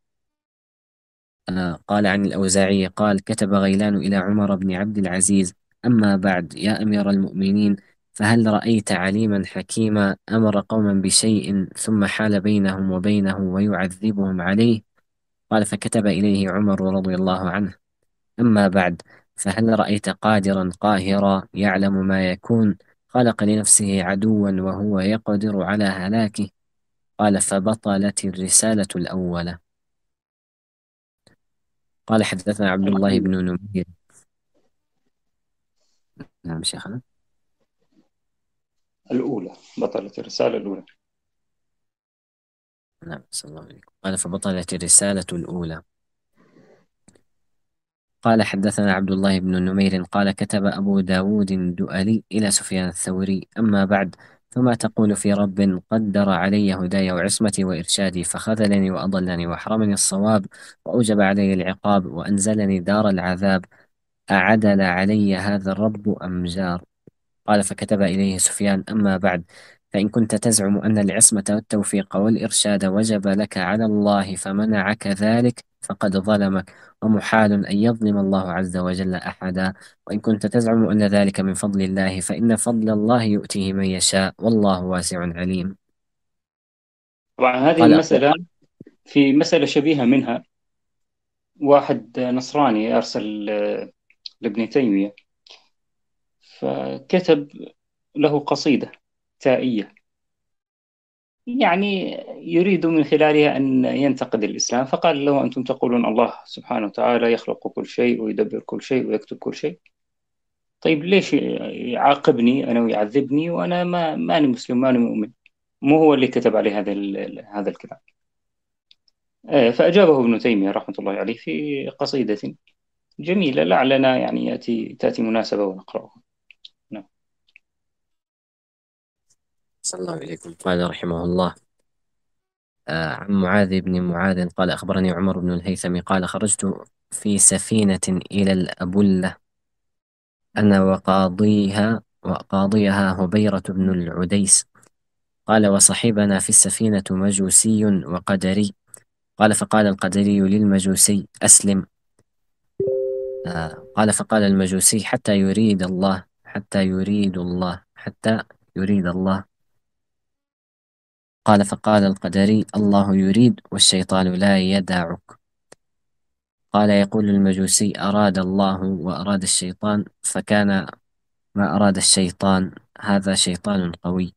آه قال عن الأوزاعي قال كتب غيلان إلى عمر بن عبد العزيز أما بعد يا أمير المؤمنين فهل رأيت عليما حكيما أمر قوما بشيء ثم حال بينهم وبينه ويعذبهم عليه؟ قال فكتب إليه عمر رضي الله عنه أما بعد فهل رأيت قادرا قاهرا يعلم ما يكون خلق لنفسه عدوا وهو يقدر على هلاكه؟ قال فبطلت الرسالة الأولى. قال حدثنا عبد الله بن نمير. نعم شيخنا. الأولى بطلت الرسالة الأولى. نعم صلى الله عليه. قال فبطلت الرسالة الأولى. قال حدثنا عبد الله بن نمير قال كتب أبو داود الدؤلي إلى سفيان الثوري أما بعد فما تقول في رب قدر علي هداي وعصمتي وإرشادي فخذلني وأضلني وحرمني الصواب وأوجب علي العقاب وأنزلني دار العذاب أعدل علي هذا الرب أم جار؟ قال فكتب إليه سفيان أما بعد فإن كنت تزعم أن العصمة والتوفيق والإرشاد وجب لك على الله فمنعك ذلك فقد ظلمك ومحال أن يظلم الله عز وجل أحدا. وإن كنت تزعم أن ذلك من فضل الله فإن فضل الله يؤتيه من يشاء والله واسع عليم. طبعا هذه المسألة في مسألة شبيهة منها واحد نصراني أرسل لابن تيمية فكتب له قصيدة تائية يعني يريد من خلالها أن ينتقد الإسلام فقال له أنتم تقولون الله سبحانه وتعالى يخلق كل شيء ويدبر كل شيء ويكتب كل شيء طيب ليش يعاقبني أنا ويعذبني وأنا ما ماني مسلم ماني مؤمن مو هو اللي كتب عليه هذا هذا الكلام. فأجابه ابن تيمية رحمة الله عليه في قصيدة جميلة لعلنا يعني يأتي تأتي مناسبة ونقرأها. نعم. صلى الله عليكم. قال رحمه الله آه عن معاذ بن معاذ قال أخبرني عمر بن الهيثم قال خرجت في سفينة إلى الأبلة أنا وقاضيها وقاضيها هبيرة بن العديس قال وصحبنا في السفينة مجوسي وقدري قال فقال القدري للمجوسي أسلم آه قال فقال المجوسي حتى يريد الله حتى يريد الله حتى يريد الله قال فقال القدري الله يريد والشيطان لا يدعك. قال يقول المجوسي أراد الله وأراد الشيطان فكان ما أراد الشيطان هذا شيطان قوي.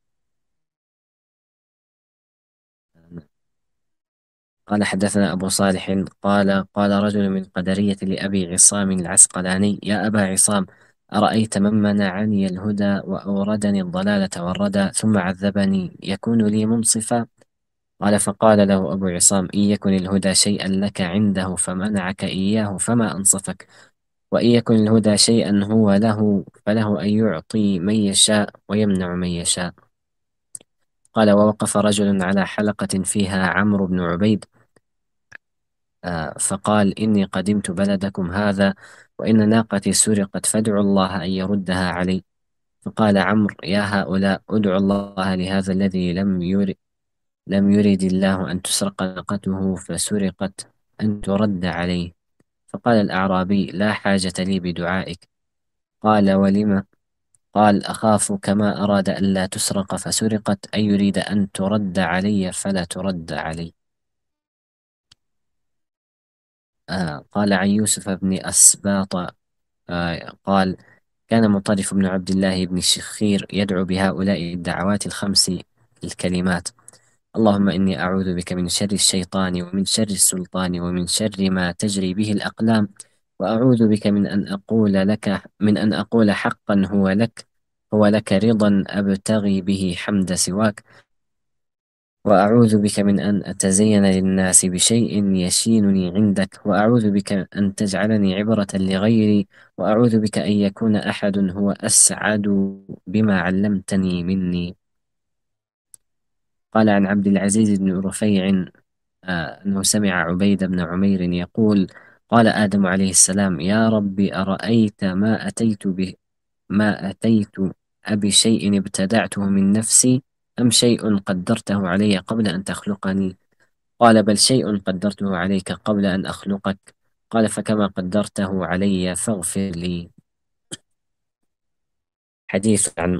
قال حدثنا أبو صالح قال قال رجل من القدرية لأبي عصام العسقلاني يا أبا عصام أرأيت من منعني الهدى وأوردني الضلالة والردى ثم عذبني يكون لي منصفا؟ قال فقال له أبو عصام إن يكن الهدى شيئا لك عنده فمنعك إياه فما أنصفك، وإن يكن الهدى شيئا هو له فله أن يعطي من يشاء ويمنع من يشاء. قال ووقف رجل على حلقة فيها عمرو بن عبيد آه، فقال إني قدمت بلدكم هذا وإن ناقتي سرقت فادعوا الله أن يردها علي. فقال عمرو يا هؤلاء ادعوا الله لهذا الذي لم يرد لم يرد الله أن تسرق ناقته فسرقت أن ترد عليه. فقال الأعرابي لا حاجة لي بدعائك. قال ولم؟ قال أخاف كما أراد ألا تسرق فسرقت أن يريد أن ترد علي فلا ترد علي. آه قال عن يوسف بن أسباط آه قال كان مطرف بن عبد الله بن الشخير يدعو بهؤلاء الدعوات الخمس الكلمات: اللهم إني أعوذ بك من شر الشيطان ومن شر السلطان ومن شر ما تجري به الأقلام، وأعوذ بك من أن أقول لك من أن أقول حقا هو لك هو لك رضا أبتغي به حمد سواك، وأعوذ بك من أن أتزين للناس بشيء يشينني عندك، وأعوذ بك أن تجعلني عبرة لغيري، وأعوذ بك أن يكون أحد هو أسعد بما علمتني مني. قال عن عبد العزيز بن رفيع آه، أنه سمع عبيد بن عمير يقول قال آدم عليه السلام يا ربي أرأيت ما أتيت به ما أتيت أبي شيء ابتدعته من نفسي أم شيء قدرته علي قبل أن تخلقني؟ قال بل شيء قدرته عليك قبل أن أخلقك. قال فكما قدرته علي فاغفر لي. حديث عن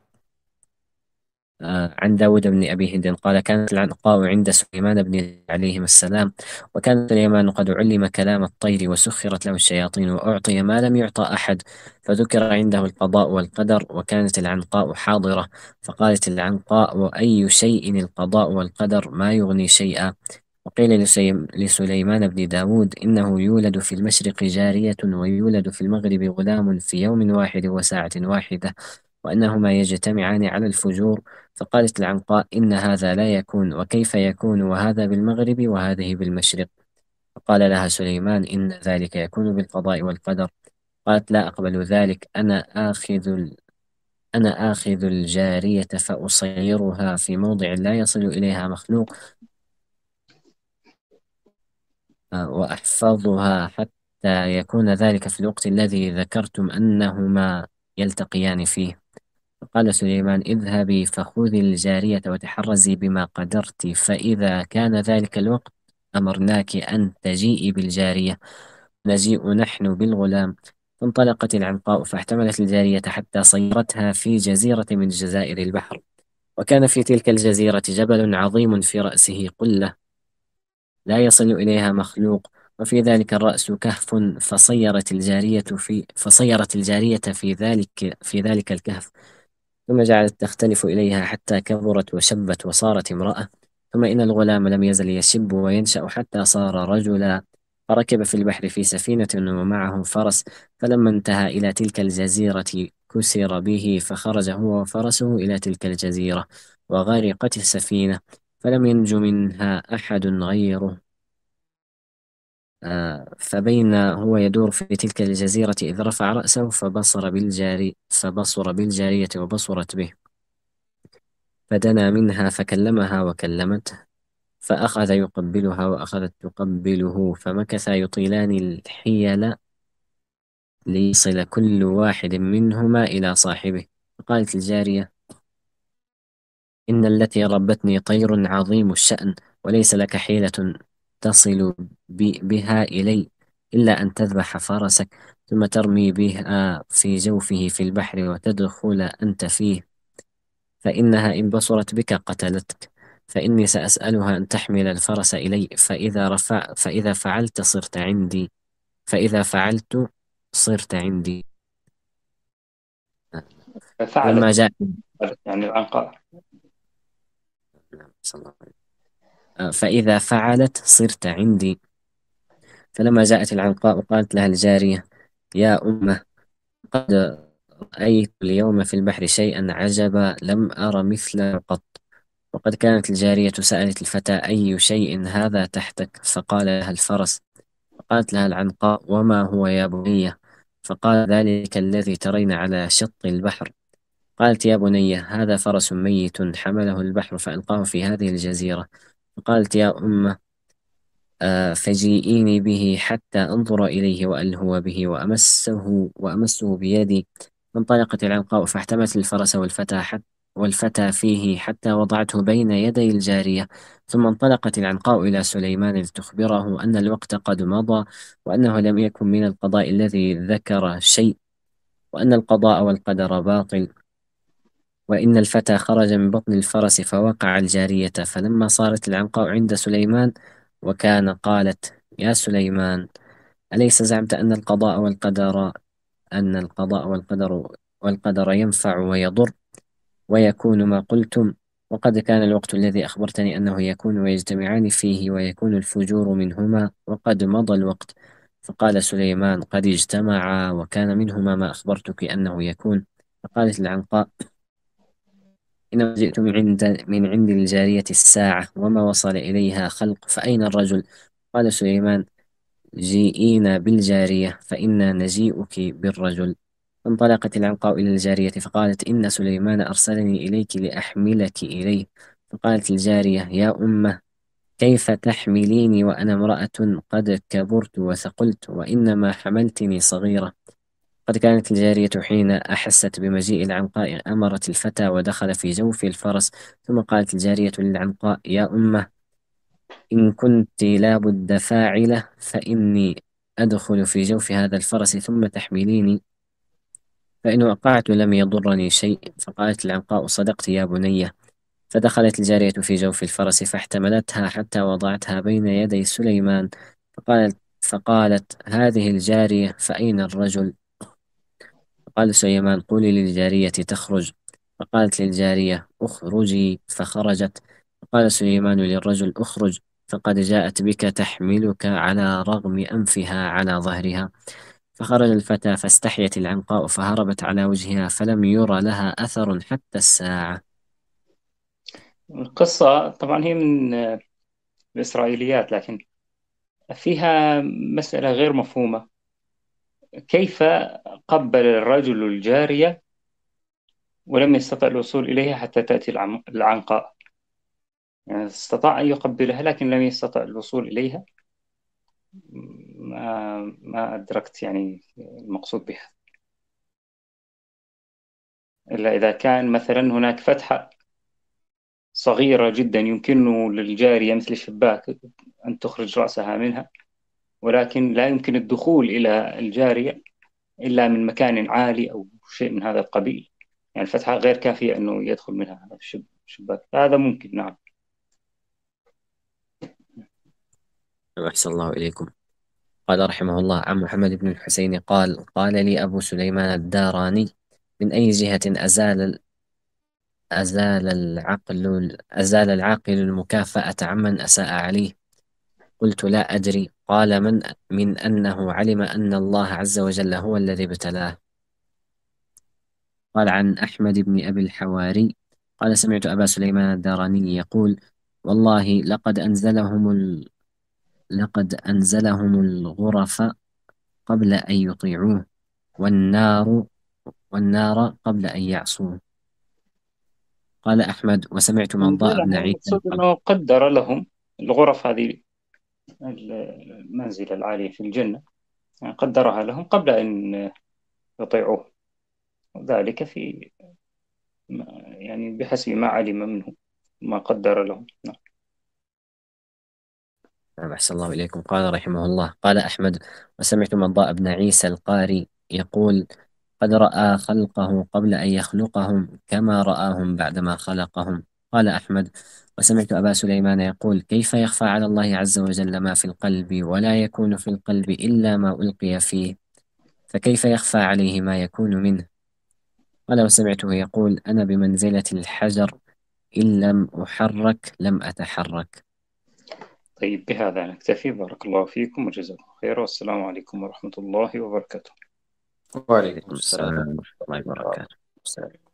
آه، عن داود بن أبي هند قال كانت العنقاء عند سليمان بن عليهم السلام، وكان سليمان قد علم كلام الطير وسخرت له الشياطين وأعطي ما لم يعطى أحد، فذكر عنده القضاء والقدر، وكانت العنقاء حاضرة، فقالت العنقاء وأي شيء القضاء والقدر ما يغني شيئا. وقيل لسيم- لسليمان بن داود إنه يولد في المشرق جارية ويولد في المغرب غلام في يوم واحد وساعة واحدة، وأنهما يجتمعان على الفجور. فقالت العنقاء إن هذا لا يكون، وكيف يكون وهذا بالمغرب وهذه بالمشرق؟ فقال لها سليمان إن ذلك يكون بالقضاء والقدر. قالت لا أقبل ذلك، أنا آخذ ال... أنا آخذ الجارية فأصيرها في موضع لا يصل إليها مخلوق آه، وأحفظها حتى يكون ذلك في الوقت الذي ذكرتم أنهما يلتقيان فيه. فقال سليمان اذهبي فخذي الجارية وتحرزي بما قدرت، فإذا كان ذلك الوقت أمرناك أن تجيئي بالجارية، نجيء نحن بالغلام. فانطلقت العنقاء فاحتملت الجارية حتى صيرتها في جزيرة من جزائر البحر، وكان في تلك الجزيرة جبل عظيم في رأسه قلة لا يصل إليها مخلوق، وفي ذلك الرأس كهف، فصيرت الجارية في فصيرت الجارية في ذلك في ذلك الكهف، ثم جعلت تختلف إليها حتى كبرت وشبت وصارت امرأة. ثم إن الغلام لم يزل يشب وينشأ حتى صار رجلا، فركب في البحر في سفينة ومعه فرس، فلما انتهى إلى تلك الجزيرة كسر به، فخرج هو وفرسه إلى تلك الجزيرة، وغرقت السفينة، فلم ينج منها أحد غيره. آه، فبين هو يدور في تلك الجزيرة إذ رفع رأسه فبصر بالجاري فبصر بالجارية وبصرت به، فدنا منها فكلمها وكلمته، فأخذ يقبلها وأخذت تقبله، فمكثا يطيلان الحيل ليصل كل واحد منهما إلى صاحبه. فقالت الجارية إن التي ربتني طير عظيم الشأن، وليس لك حيلة تصل بي بها إلي إلا أن تذبح فرسك ثم ترمي بها في جوفه في البحر وتدخل أنت فيه، فإنها إن بصرت بك قتلتك، فإني سأسألها أن تحمل الفرس إلي، فإذا رفع فإذا فعلت صرت عندي فإذا فعلت صرت عندي. لما فعلت جاء يعني العنقاء. فإذا فعلت صرت عندي. فلما جاءت العنقاء قالت لها الجارية يا أمه قد رأيت اليوم في البحر شيئا عجبا لم أر مثله قط. وقد كانت الجارية سألت الفتى: أي شيء هذا تحتك؟ فقال لها: الفرس. فقالت لها العنقاء: وما هو يا بنية؟ فقال: ذلك الذي ترين على شط البحر. قالت: يا بنية، هذا فرس ميت حمله البحر فألقاه في هذه الجزيرة. فقالت: يا أمه، آه، فجيئيني به حتى أنظر إليه وألهو به وأمسه وأمسه بيدي. فانطلقت العنقاء فاحتمت الفرس والفتى حتى والفتى فيه حتى وضعته بين يدي الجارية. ثم انطلقت العنقاء إلى سليمان لتخبره أن الوقت قد مضى، وأنه لم يكن من القضاء الذي ذكر شيء، وأن القضاء والقدر باطل، وإن الفتى خرج من بطن الفرس فوقع الجارية. فلما صارت العنقاء عند سليمان وكان قالت: يا سليمان، أليس زعمت أن القضاء والقدر أن القضاء والقدر والقدر ينفع ويضر ويكون ما قلتم؟ وقد كان الوقت الذي أخبرتني أنه يكون ويجتمعان فيه ويكون الفجور منهما، وقد مضى الوقت. فقال سليمان: قد اجتمعا وكان منهما ما أخبرتك أنه يكون. فقالت العنقاء: إنما جئت من عند من عند الجارية الساعة وما وصل إليها خلق، فأين الرجل؟ قال سليمان: جيئينا بالجارية فإنا نجيئك بالرجل. فانطلقت العنقاء إلى الجارية فقالت: إن سليمان أرسلني إليك لأحملك إليه. فقالت الجارية: يا أمه، كيف تحمليني وأنا امرأة قد كبرت وثقلت، وإنما حملتني صغيرة؟ قد كانت الجارية حين أحست بمجيء العنقاء أمرت الفتى ودخل في جوف الفرس. ثم قالت الجارية للعنقاء: يا أمه، إن كنت لابد فاعلة فإني أدخل في جوف هذا الفرس ثم تحمليني، فإن وقعت لم يضرني شيء. فقالت العنقاء: صدقت يا بنية. فدخلت الجارية في جوف الفرس فاحتملتها حتى وضعتها بين يدي سليمان. فقالت فقالت هذه الجارية: فأين الرجل؟ قال سليمان: قولي للجارية تخرج. فقالت للجارية: اخرجي. فخرجت. فقال سليمان للرجل: اخرج، فقد جاءت بك تحملك على رغم أنفها على ظهرها. فخرج الفتى فاستحيت العنقاء فهربت على وجهها فلم ير لها أثر حتى الساعة. القصة طبعا هي من الإسرائيليات، لكن فيها مسألة غير مفهومة. كيف قبل الرجل الجارية ولم يستطع الوصول إليها حتى تأتي العم- العنقاء؟ يعني استطاع أن يقبلها لكن لم يستطع الوصول إليها. ما ما أدركت يعني المقصود بها، إلا إذا كان مثلا هناك فتحة صغيرة جدا يمكن للجارية مثل الشباك أن تخرج رأسها منها، ولكن لا يمكن الدخول إلى الجارية إلا من مكان عالي أو شيء من هذا القبيل. يعني الفتحة غير كافية أنه يدخل منها الشب- الشباك. هذا ممكن، نعم. أحسن الله إليكم. قال رحمه الله: عن محمد بن الحسين قال: قال لي أبو سليمان الداراني: من أي جهة أزال أزال العقل أزال العاقل المكافأة عمن أساء عليه؟ قلت: لا أدري. قال: من من أنه علم أن الله عز وجل هو الذي ابتلاه. قال عن أحمد بن أبي الحواري قال: سمعت أبا سليمان الداراني يقول: والله لقد أنزلهم ال... لقد أنزلهم الغرف قبل أن يطيعوه، والنار والنار قبل أن يعصوه. قال أحمد: وسمعت من ضاء بن أنزلهم عيسى. المقصود أنه قدر لهم الغرف هذه، المنزلة العالية في الجنة، يعني قدرها لهم قبل أن يطيعوه، ذلك في يعني بحسب ما علم منه، ما قدر لهم. نعم. نعم، أحسن الله إليكم. قال رحمه الله: قال أحمد: وسمعت من ضاء بن عيسى القاري يقول: قد رأى خلقه قبل أن يخلقهم كما رآهم بعدما خلقهم. قال أحمد: وسمعت أبا سليمان يقول: كيف يخفى على الله عز وجل ما في القلب ولا يكون في القلب إلا ما ألقي فيه، فكيف يخفى عليه ما يكون منه؟ قال: وسمعته يقول: أنا بمنزلة الحجر، إن لم أحرك لم أتحرك. طيب، بهذا نكتفي. بارك الله فيكم وجزاكم خيرا، والسلام عليكم ورحمة الله وبركاته. وعليكم عليكم السلام السلام ورحمة الله وبركاته. ورحمة الله.